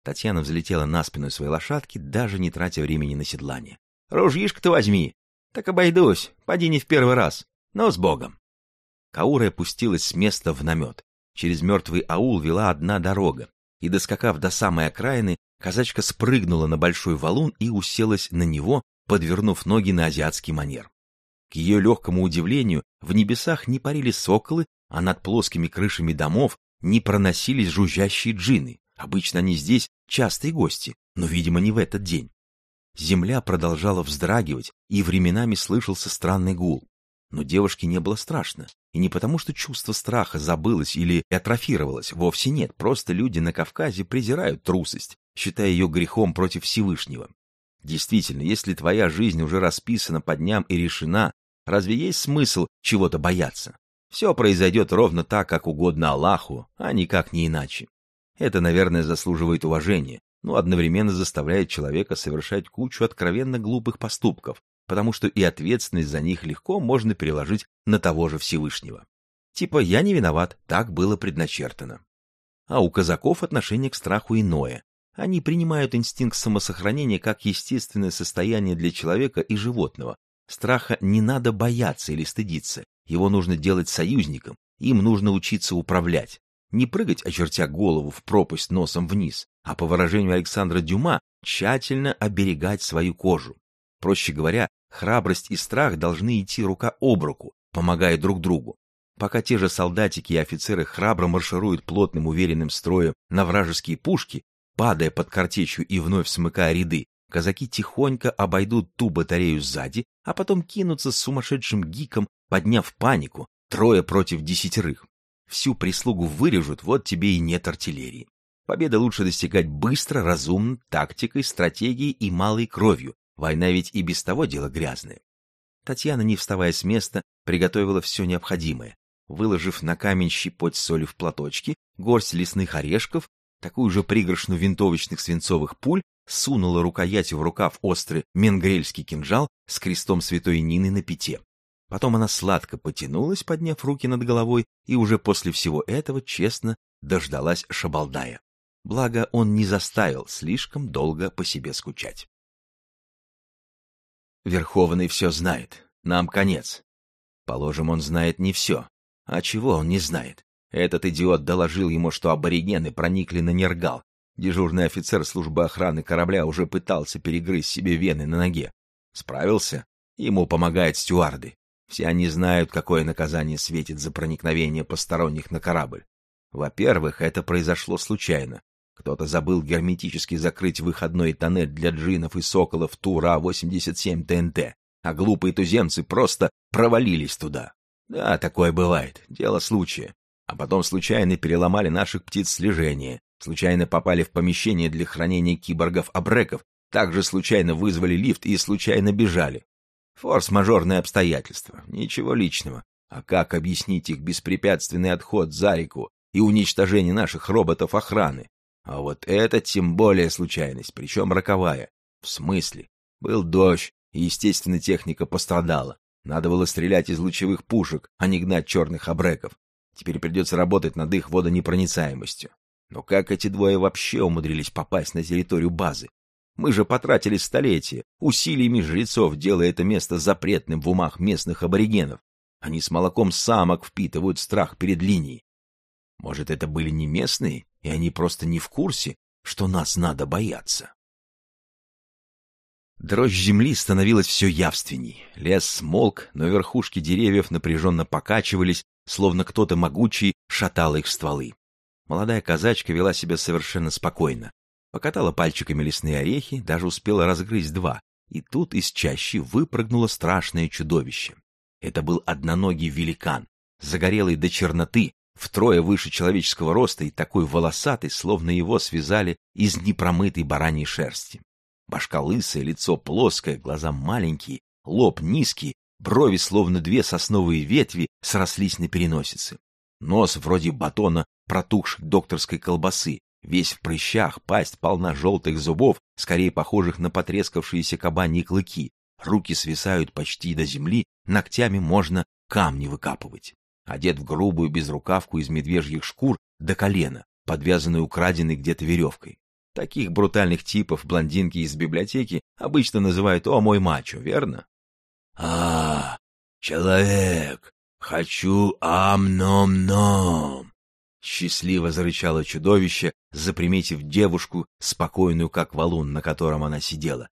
Татьяна взлетела на спину своей лошадки, даже не тратя времени на седлание. «Ружьишко-то возьми!» «Так обойдусь, поди не в первый раз. Но с Богом!» Каура опустилась с места в намет. Через мертвый аул вела одна дорога, и, доскакав до самой окраины, казачка спрыгнула на большой валун и уселась на него, подвернув ноги на азиатский манер. К ее легкому удивлению, в небесах не парили соколы, а над плоскими крышами домов не проносились жужжащие джинны. Обычно они здесь частые гости, но, видимо, не в этот день. Земля продолжала вздрагивать, и временами слышался странный гул. Но девушке не было страшно. И не потому, что чувство страха забылось или атрофировалось, вовсе нет, просто люди на Кавказе презирают трусость, считая ее грехом против Всевышнего. Действительно, если твоя жизнь уже расписана по дням и решена, разве есть смысл чего-то бояться? Все произойдет ровно так, как угодно Аллаху, а никак не иначе. Это, наверное, заслуживает уважения, но одновременно заставляет человека совершать кучу откровенно глупых поступков, потому что и ответственность за них легко можно переложить на того же Всевышнего. Типа «я не виноват, так было предначертано». А у казаков отношение к страху иное. Они принимают инстинкт самосохранения как естественное состояние для человека и животного. Страха не надо бояться или стыдиться, его нужно делать союзником, им нужно учиться управлять. Не прыгать, очертя голову в пропасть носом вниз, а, по выражению Александра Дюма, тщательно оберегать свою кожу. Проще говоря, храбрость и страх должны идти рука об руку, помогая друг другу. Пока те же солдатики и офицеры храбро маршируют плотным уверенным строем на вражеские пушки, падая под картечью и вновь смыкая ряды, казаки тихонько обойдут ту батарею сзади, а потом кинутся с сумасшедшим гиком, подняв панику, 3 против 10. Всю прислугу вырежут, вот тебе и нет артиллерии. Победы лучше достигать быстро, разумно, тактикой, стратегией и малой кровью. Война ведь и без того дело грязное. Татьяна, не вставая с места, приготовила все необходимое. Выложив на камень щепоть соли в платочке, горсть лесных орешков, такую же пригоршню винтовочных свинцовых пуль, сунула рукоятью в рукав острый менгрельский кинжал с крестом святой Нины на пяте. Потом она сладко потянулась, подняв руки над головой, и уже после всего этого честно дождалась Шабалдая. Благо, он не заставил слишком долго по себе скучать. Верховный все знает. Нам конец. Положим, он знает не все. А чего он не знает? Этот идиот доложил ему, что аборигены проникли на Нергал. Дежурный офицер службы охраны корабля уже пытался перегрызть себе вены на ноге. Справился? Ему помогают стюарды. Все они знают, какое наказание светит за проникновение посторонних на корабль. Во-первых, это произошло случайно. Кто-то забыл герметически закрыть выходной тоннель для джинов и соколов Тура-87 ТНТ, а глупые туземцы просто провалились туда. Да, такое бывает, дело случая. А потом случайно переломали наших птиц слежения, случайно попали в помещение для хранения киборгов-абреков, также случайно вызвали лифт и случайно бежали. Форс-мажорные обстоятельства, ничего личного. А как объяснить их беспрепятственный отход за реку и уничтожение наших роботов охраны? А вот это тем более случайность, причем роковая. В смысле? Был дождь, и, естественно, техника пострадала. Надо было стрелять из лучевых пушек, а не гнать черных абреков. Теперь придется работать над их водонепроницаемостью. Но как эти двое вообще умудрились попасть на территорию базы? Мы же потратили столетия, усилиями жрецов, делая это место запретным в умах местных аборигенов. Они с молоком самок впитывают страх перед линией. Может, это были не местные, и они просто не в курсе, что нас надо бояться? Дрожь земли становилась все явственней. Лес смолк, но верхушки деревьев напряженно покачивались, словно кто-то могучий шатал их стволы. Молодая казачка вела себя совершенно спокойно. Покатала пальчиками лесные орехи, даже успела разгрызть 2, и тут из чащи выпрыгнуло страшное чудовище. Это был одноногий великан, загорелый до черноты, втрое выше человеческого роста и такой волосатый, словно его связали из непромытой бараньей шерсти. Башка лысая, лицо плоское, глаза маленькие, лоб низкий, брови, словно 2 сосновые ветви, срослись на переносице. Нос вроде батона протухшей докторской колбасы, весь в прыщах, пасть полна желтых зубов, скорее похожих на потрескавшиеся кабаньи клыки. Руки свисают почти до земли, ногтями можно камни выкапывать. Одет в грубую безрукавку из медвежьих шкур до колена, подвязанную украденной где-то веревкой. Таких брутальных типов блондинки из библиотеки обычно называют «О, мой мачо», верно? Человек, хочу ам-ном-ном!» Счастливо зарычало чудовище, заприметив девушку, спокойную как валун, на котором она сидела.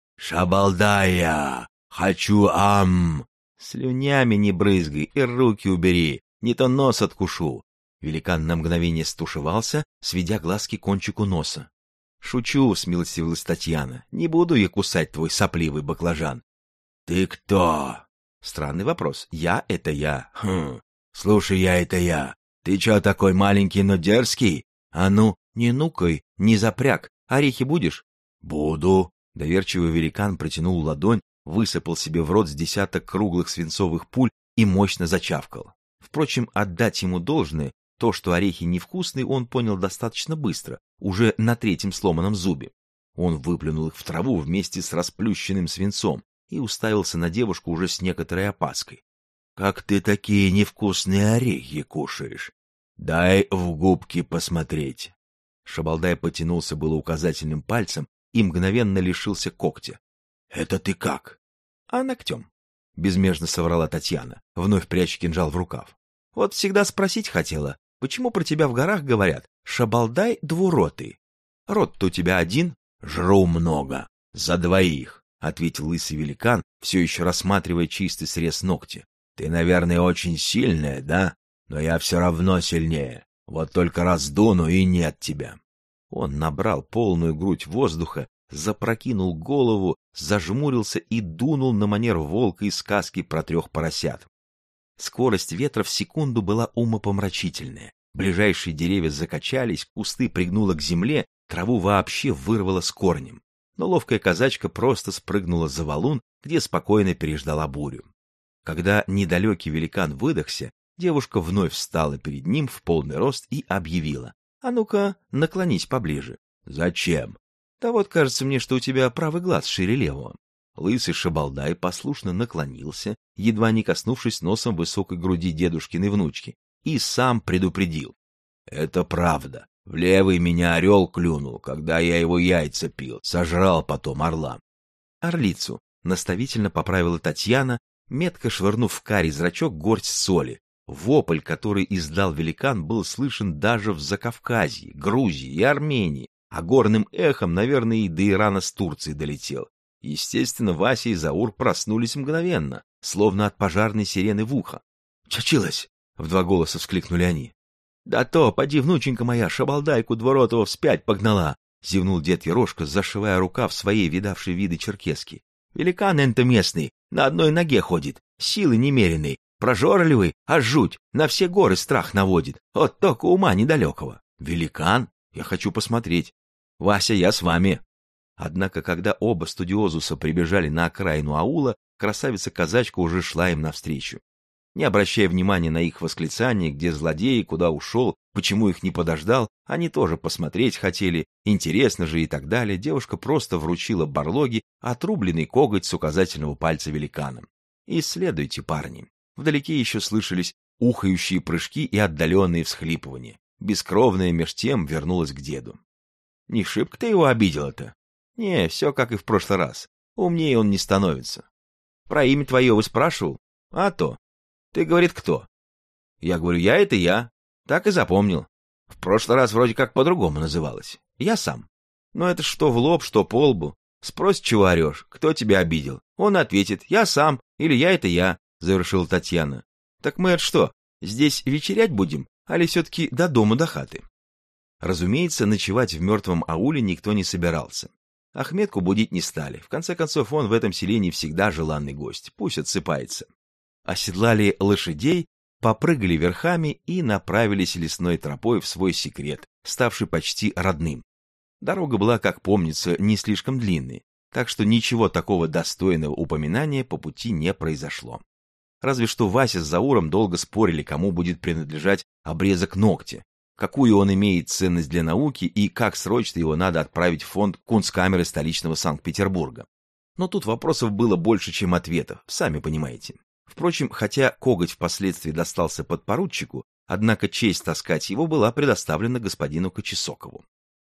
«Шабалдая! Хочу ам!» «Слюнями не брызгай и руки убери, не то нос откушу!» Великан на мгновение стушевался, сведя глазки к кончику носа. «Шучу», — смилостивилась Татьяна, — «не буду я кусать твой сопливый баклажан». «Ты кто?» «Странный вопрос. Я — это я». «Слушай, я — это я. Ты чё такой маленький, но дерзкий? А ну, не нукай, не запряг. Орехи будешь?» «Буду». Доверчивый великан протянул ладонь, высыпал себе в рот с десяток круглых свинцовых пуль и мощно зачавкал. Впрочем, отдать ему должное, то, что орехи невкусные, он понял достаточно быстро, уже на третьем сломанном зубе. Он выплюнул их в траву вместе с расплющенным свинцом и уставился на девушку уже с некоторой опаской. «Как ты такие невкусные орехи кушаешь? Дай в губки посмотреть». Шабалдай потянулся было указательным пальцем и мгновенно лишился когтя. «Это ты как?» «А ногтем», — безмежно соврала Татьяна, вновь пряча кинжал в рукав. «Вот всегда спросить хотела, почему про тебя в горах говорят «Шабалдай двуротый»? Рот-то у тебя один?» «Жру много. За двоих», — ответил лысый великан, все еще рассматривая чистый срез ногтя. «Ты, наверное, очень сильная, да? Но я все равно сильнее. Вот только раздуну, и нет тебя». Он набрал полную грудь воздуха, запрокинул голову, зажмурился и дунул на манер волка из сказки про 3 поросят. Скорость ветра в секунду была умопомрачительная. Ближайшие деревья закачались, кусты пригнуло к земле, траву вообще вырвало с корнем. Но ловкая казачка просто спрыгнула за валун, где спокойно переждала бурю. Когда недалекий великан выдохся, девушка вновь встала перед ним в полный рост и объявила: «А ну-ка, наклонись поближе». «Зачем?» «Да вот кажется мне, что у тебя правый глаз шире левого». Лысый Шабалдай послушно наклонился, едва не коснувшись носом высокой груди дедушкиной внучки, и сам предупредил: «Это правда. В левый меня орел клюнул, когда я его яйца пил, сожрал потом орла». «Орлицу», — наставительно поправила Татьяна, метко швырнув в карий зрачок горсть соли. Вопль, который издал великан, был слышен даже в Закавказье, Грузии и Армении, а горным эхом, наверное, и до Ирана с Турцией долетел. Естественно, Вася и Заур проснулись мгновенно, словно от пожарной сирены в ухо. «Чачилась!» — в 2 голоса вскликнули они. «Да то, поди, внученька моя, Шабалдайку Двуротого вспять погнала!» — зевнул дед Ерошка, зашивая рукав своей видавшей виды черкески. «Великан энто местный, на одной ноге ходит, силы немеренной, прожорливый, аж жуть, на все горы страх наводит, от только ума недалекого». «Великан? Я хочу посмотреть». «Вася, я с вами». Однако, когда оба студиозуса прибежали на окраину аула, красавица-казачка уже шла им навстречу. Не обращая внимания на их восклицания, где злодей, куда ушел, почему их не подождал, они тоже посмотреть хотели, интересно же и так далее, девушка просто вручила барлоге отрубленный коготь с указательного пальца великана. «Исследуйте, парни». Вдалеке еще слышались ухающие прыжки и отдаленные всхлипывания. Бескровная меж тем вернулась к деду. «Не шибко ты его обидела-то?» «Не, все как и в прошлый раз. Умнее он не становится». «Про имя твое вы спрашивал?» «А то. Ты, говорит, кто?» «Я говорю, я — это я». Так и запомнил. В прошлый раз вроде как по-другому называлось. Я сам. Но это что в лоб, что по лбу. Спросит, чего орешь, кто тебя обидел. Он ответит: «Я сам» или «Я — это я», — завершила Татьяна. «Так мы это что, здесь вечерять будем, али все-таки до дома, до хаты?» Разумеется, ночевать в мертвом ауле никто не собирался. Ахметку будить не стали. В конце концов, он в этом селении всегда желанный гость. Пусть отсыпается. Оседлали лошадей, попрыгали верхами и направились лесной тропой в свой секрет, ставший почти родным. Дорога была, как помнится, не слишком длинной, так что ничего такого достойного упоминания по пути не произошло. Разве что Вася с Зауром долго спорили, кому будет принадлежать обрезок ногтя, какую он имеет ценность для науки и как срочно его надо отправить в фонд Кунсткамеры столичного Санкт-Петербурга. Но тут вопросов было больше, чем ответов, сами понимаете. Впрочем, хотя коготь впоследствии достался подпоручику, однако честь таскать его была предоставлена господину Кочесокову.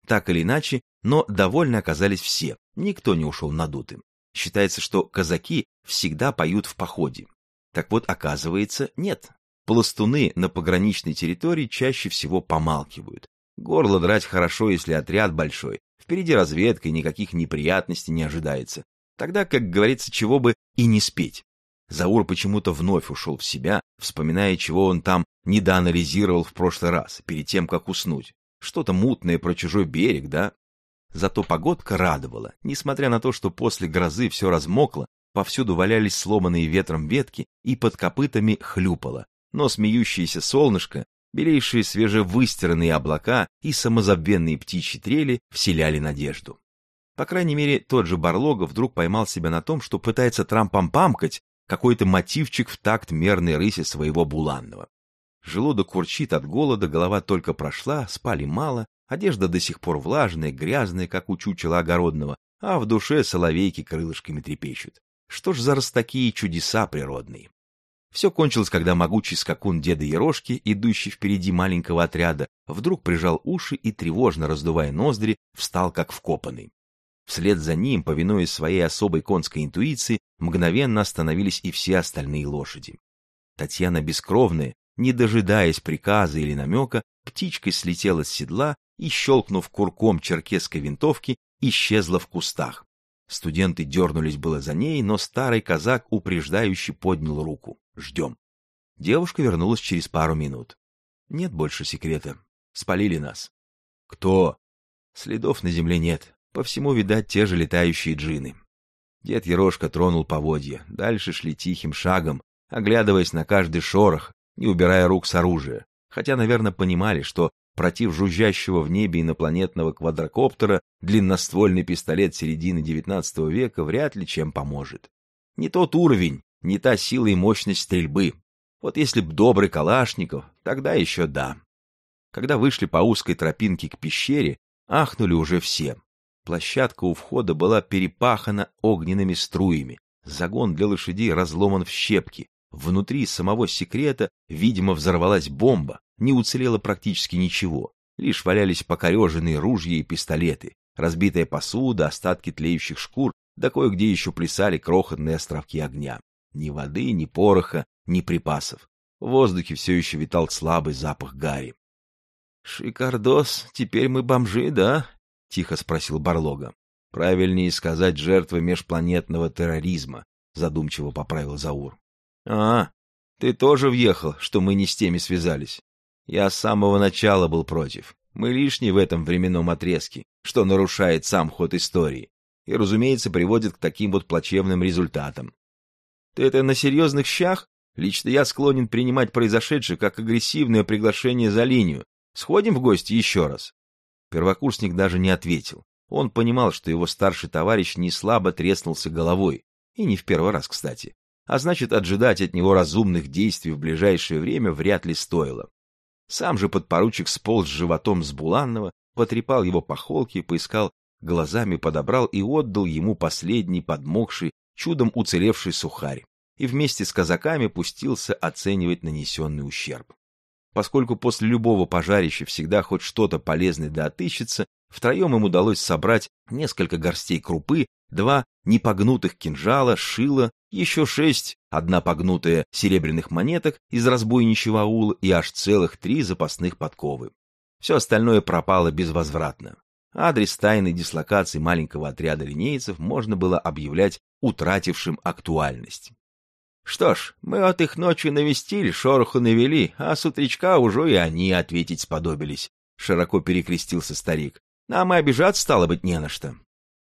Так или иначе, но довольны оказались все, никто не ушел надутым. Считается, что казаки всегда поют в походе. Так вот, оказывается, нет. Пластуны на пограничной территории чаще всего помалкивают. Горло драть хорошо, если отряд большой, впереди разведка и никаких неприятностей не ожидается. Тогда, как говорится, чего бы и не спеть. Заур почему-то вновь ушел в себя, вспоминая, чего он там недоанализировал в прошлый раз, перед тем, как уснуть. Что-то мутное про чужой берег, да? Зато погодка радовала. Несмотря на то, что после грозы все размокло, повсюду валялись сломанные ветром ветки и под копытами хлюпало. Но смеющееся солнышко, белейшие свежевыстиранные облака и самозабвенные птичьи трели вселяли надежду. По крайней мере, тот же Барлога вдруг поймал себя на том, что пытается трампампамкать какой-то мотивчик в такт мерной рыси своего буланного. Желудок урчит от голода, голова только прошла, спали мало, одежда до сих пор влажная, грязная, как у чучела огородного, а в душе соловейки крылышками трепещут. Что ж за раз такие чудеса природные? Все кончилось, когда могучий скакун деда Ерошки, идущий впереди маленького отряда, вдруг прижал уши и, тревожно раздувая ноздри, встал как вкопанный. Вслед за ним, повинуясь своей особой конской интуиции, мгновенно остановились и все остальные лошади. Татьяна Бескровная, не дожидаясь приказа или намека, птичкой слетела с седла и, щелкнув курком черкесской винтовки, исчезла в кустах. Студенты дернулись было за ней, но старый казак упреждающе поднял руку. «Ждем». Девушка вернулась через пару минут. «Нет больше секрета. Спалили нас». «Кто?» «Следов на земле нет. По всему, видать, те же летающие джинны». Дед Ерошка тронул поводья. Дальше шли тихим шагом, оглядываясь на каждый шорох, не убирая рук с оружия, хотя, наверное, понимали, что против жужжащего в небе инопланетного квадрокоптера длинноствольный пистолет середины XIX века вряд ли чем поможет. Не тот уровень, не та сила и мощность стрельбы. Вот если б добрый Калашников, тогда еще да. Когда вышли по узкой тропинке к пещере, ахнули уже все. Площадка у входа была перепахана огненными струями, загон для лошадей разломан в щепки. Внутри самого секрета, видимо, взорвалась бомба, не уцелело практически ничего, лишь валялись покореженные ружья и пистолеты, разбитая посуда, остатки тлеющих шкур, да кое-где еще плясали крохотные островки огня. Ни воды, ни пороха, ни припасов. В воздухе все еще витал слабый запах гари. — Шикардос, теперь мы бомжи, да? — тихо спросил Барлога. — Правильнее сказать, жертвы межпланетного терроризма, — задумчиво поправил Заур. — А, ты тоже въехал, что мы не с теми связались. Я с самого начала был против. Мы лишние в этом временном отрезке, что нарушает сам ход истории, и, разумеется, приводит к таким вот плачевным результатам. Ты это на серьезных щах? Лично я склонен принимать произошедшее как агрессивное приглашение за линию. Сходим в гости еще раз? Первокурсник даже не ответил. Он понимал, что его старший товарищ не слабо треснулся головой, и не в первый раз, кстати. А значит, ожидать от него разумных действий в ближайшее время вряд ли стоило. Сам же подпоручик сполз животом с Буланного, потрепал его по холке, поискал глазами, подобрал и отдал ему последний подмокший, чудом уцелевший сухарь, и вместе с казаками пустился оценивать нанесенный ущерб. Поскольку после любого пожарища всегда хоть что-то полезное да отыщется, втроем им удалось собрать несколько горстей крупы, 2 непогнутых кинжала, шила, еще 6, 1 погнутая серебряных монеток из разбойничьего аула и аж целых 3 запасных подковы. Все остальное пропало безвозвратно. Адрес тайной дислокации маленького отряда линейцев можно было объявлять утратившим актуальность. Что ж, мы от их ночи навестили, шороху навели, а с утречка уже и они ответить сподобились. Широко перекрестился старик. Нам и обижаться стало быть не на что.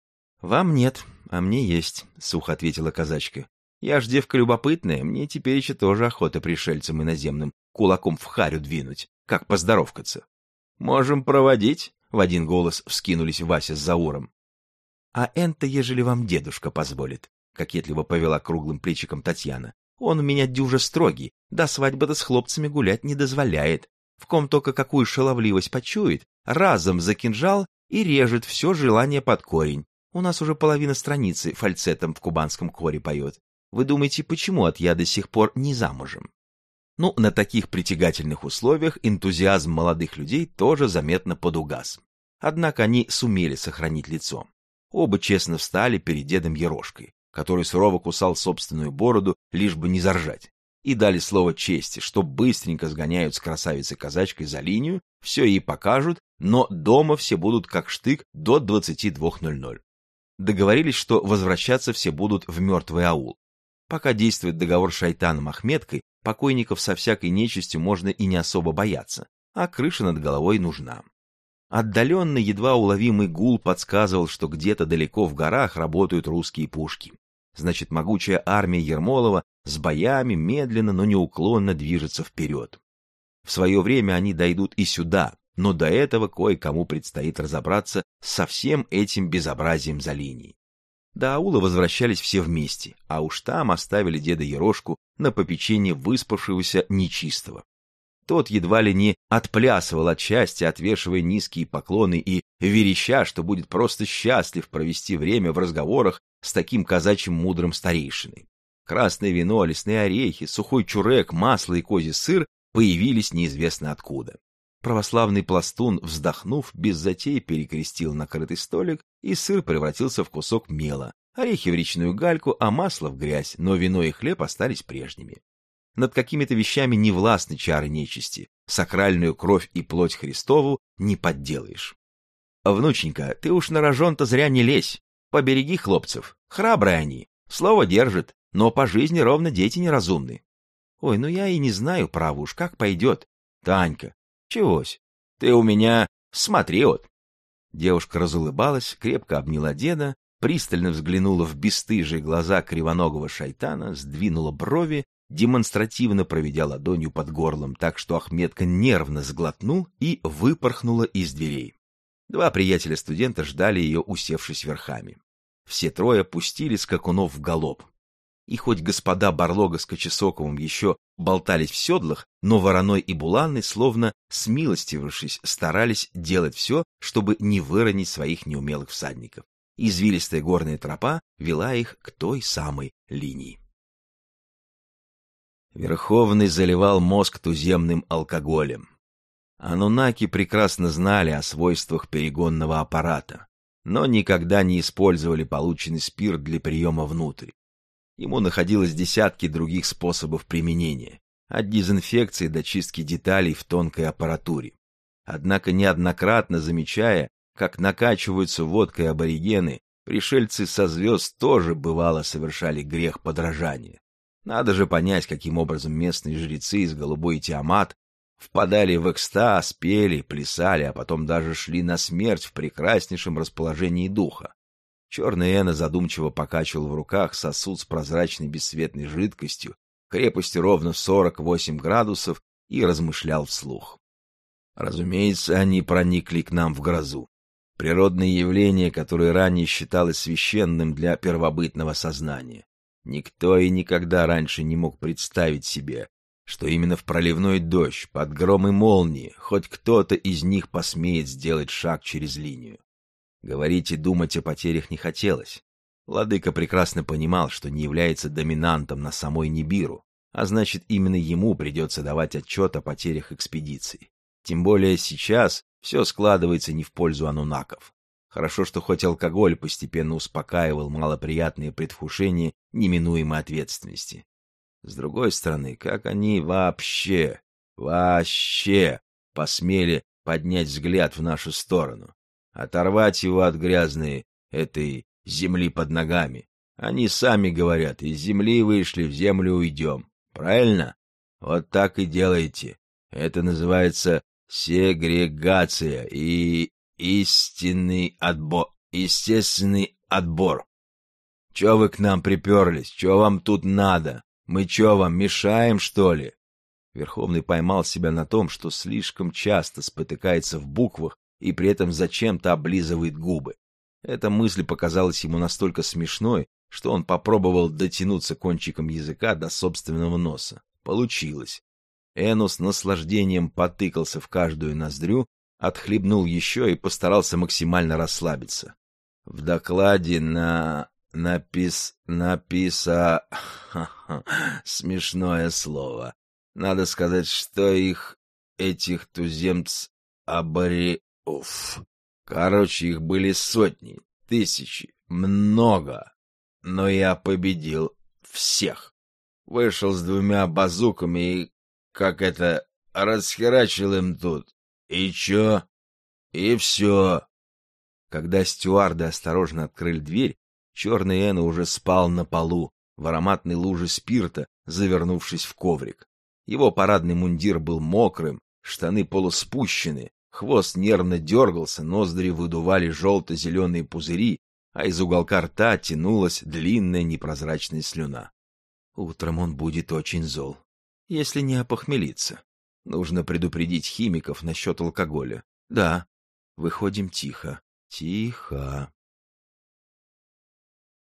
— Вам нет, а мне есть, — сухо ответила казачка. — Я ж девка любопытная, мне теперь еще тоже охота пришельцам иноземным кулаком в харю двинуть, как поздоровкаться. — Можем проводить, — в один голос вскинулись Вася с Зауром. — А энто, ежели вам дедушка позволит, — кокетливо повела круглым плечиком Татьяна. — Он у меня дюжа строгий, до свадьбы-то с хлопцами гулять не дозволяет. В ком только какую шаловливость почует, разом за кинжал и режет все желание под корень. У нас уже половина страницы фальцетом в кубанском хоре поет. Вы думаете, почему я до сих пор не замужем? Ну, на таких притягательных условиях энтузиазм молодых людей тоже заметно подугас. Однако они сумели сохранить лицо. Оба честно встали перед дедом Ерошкой, который сурово кусал собственную бороду, лишь бы не заржать, и дали слово чести, что быстренько сгоняют с красавицей-казачкой за линию, все ей покажут, но дома все будут как штык до 22:00. Договорились, что возвращаться все будут в мертвый аул. Пока действует договор с Шайтаном Ахметкой, покойников со всякой нечистью можно и не особо бояться, а крыша над головой нужна. Отдаленный, едва уловимый гул подсказывал, что где-то далеко в горах работают русские пушки. Значит, могучая армия Ермолова с боями медленно, но неуклонно движется вперед. В свое время они дойдут и сюда, но до этого кое-кому предстоит разобраться со всем этим безобразием за линией. До аула возвращались все вместе, а уж там оставили деда Ерошку на попечение выспавшегося нечистого. Тот едва ли не отплясывал от счастья, отвешивая низкие поклоны и вереща, что будет просто счастлив провести время в разговорах с таким казачьим мудрым старейшиной. Красное вино, лесные орехи, сухой чурек, масло и козий сыр появились неизвестно откуда. Православный пластун, вздохнув, без затей перекрестил накрытый столик, и сыр превратился в кусок мела, орехи в речную гальку, а масло в грязь, но вино и хлеб остались прежними. Над какими-то вещами не властны чары нечисти, сакральную кровь и плоть Христову не подделаешь. Внученька, ты уж на рожон-то зря не лезь, побереги хлопцев, храбрые они, слово держат, но по жизни ровно дети неразумны. Ой, ну я и не знаю, право уж, как пойдет. Танька, чегось, ты у меня смотри вот. Девушка разулыбалась, крепко обняла деда, пристально взглянула в бесстыжие глаза кривоногого шайтана, сдвинула брови, демонстративно проведя ладонью под горлом, так что Ахметка нервно сглотнул и выпорхнула из дверей. Два приятеля-студента ждали ее, усевшись верхами. Все трое пустили скакунов в галоп. И хоть господа Барлога с Кочесоковым еще болтались в седлах, но Вороной и Буланный, словно смилостивившись, старались делать все, чтобы не выронить своих неумелых всадников. Извилистая горная тропа вела их к той самой линии. Верховный заливал мозг туземным алкоголем. Анунаки прекрасно знали о свойствах перегонного аппарата, но никогда не использовали полученный спирт для приема внутрь. Ему находилось десятки других способов применения, от дезинфекции до чистки деталей в тонкой аппаратуре. Однако неоднократно замечая, как накачиваются водкой аборигены, пришельцы со звезд тоже бывало совершали грех подражания. Надо же понять, каким образом местные жрецы из голубой Тиамат впадали в экстаз, пели, плясали, а потом даже шли на смерть в прекраснейшем расположении духа. Черный Эна задумчиво покачивал в руках сосуд с прозрачной бесцветной жидкостью, крепостью ровно в 48 градусов, и размышлял вслух. Разумеется, они проникли к нам в грозу. Природное явление, которое ранее считалось священным для первобытного сознания. Никто и никогда раньше не мог представить себе, что именно в проливной дождь, под гром и молнии, хоть кто-то из них посмеет сделать шаг через линию. Говорить и думать о потерях не хотелось. Владыка прекрасно понимал, что не является доминантом на самой Нибиру, а значит, именно ему придется давать отчет о потерях экспедиции. Тем более сейчас все складывается не в пользу анунаков. Хорошо, что хоть алкоголь постепенно успокаивал малоприятные предвкушения неминуемой ответственности. С другой стороны, как они вообще посмели поднять взгляд в нашу сторону? Оторвать его от грязной этой земли под ногами. Они сами говорят, из земли вышли, в землю уйдем. Правильно? Вот так и делайте. Это называется сегрегация и естественный отбор. Чё вы к нам приперлись? Чё вам тут надо? Мы чё вам, мешаем, что ли? Верховный поймал себя на том, что слишком часто спотыкается в буквах и при этом зачем-то облизывает губы. Эта мысль показалась ему настолько смешной, что он попробовал дотянуться кончиком языка до собственного носа. Получилось. Эну с наслаждением потыкался в каждую ноздрю, отхлебнул еще и постарался максимально расслабиться. В докладе смешное слово. Надо сказать, что этих туземц Короче, их были сотни, тысячи, много. Но я победил всех. Вышел с 2 базуками и, расхерачил им тут. И чё? И все. Когда стюарды осторожно открыли дверь, черный Эно уже спал на полу, в ароматной луже спирта, завернувшись в коврик. Его парадный мундир был мокрым, штаны полуспущены, хвост нервно дергался, ноздри выдували желто-зеленые пузыри, а из уголка рта тянулась длинная непрозрачная слюна. Утром он будет очень зол, если не опохмелится. Нужно предупредить химиков насчет алкоголя. Да, выходим тихо. Тихо.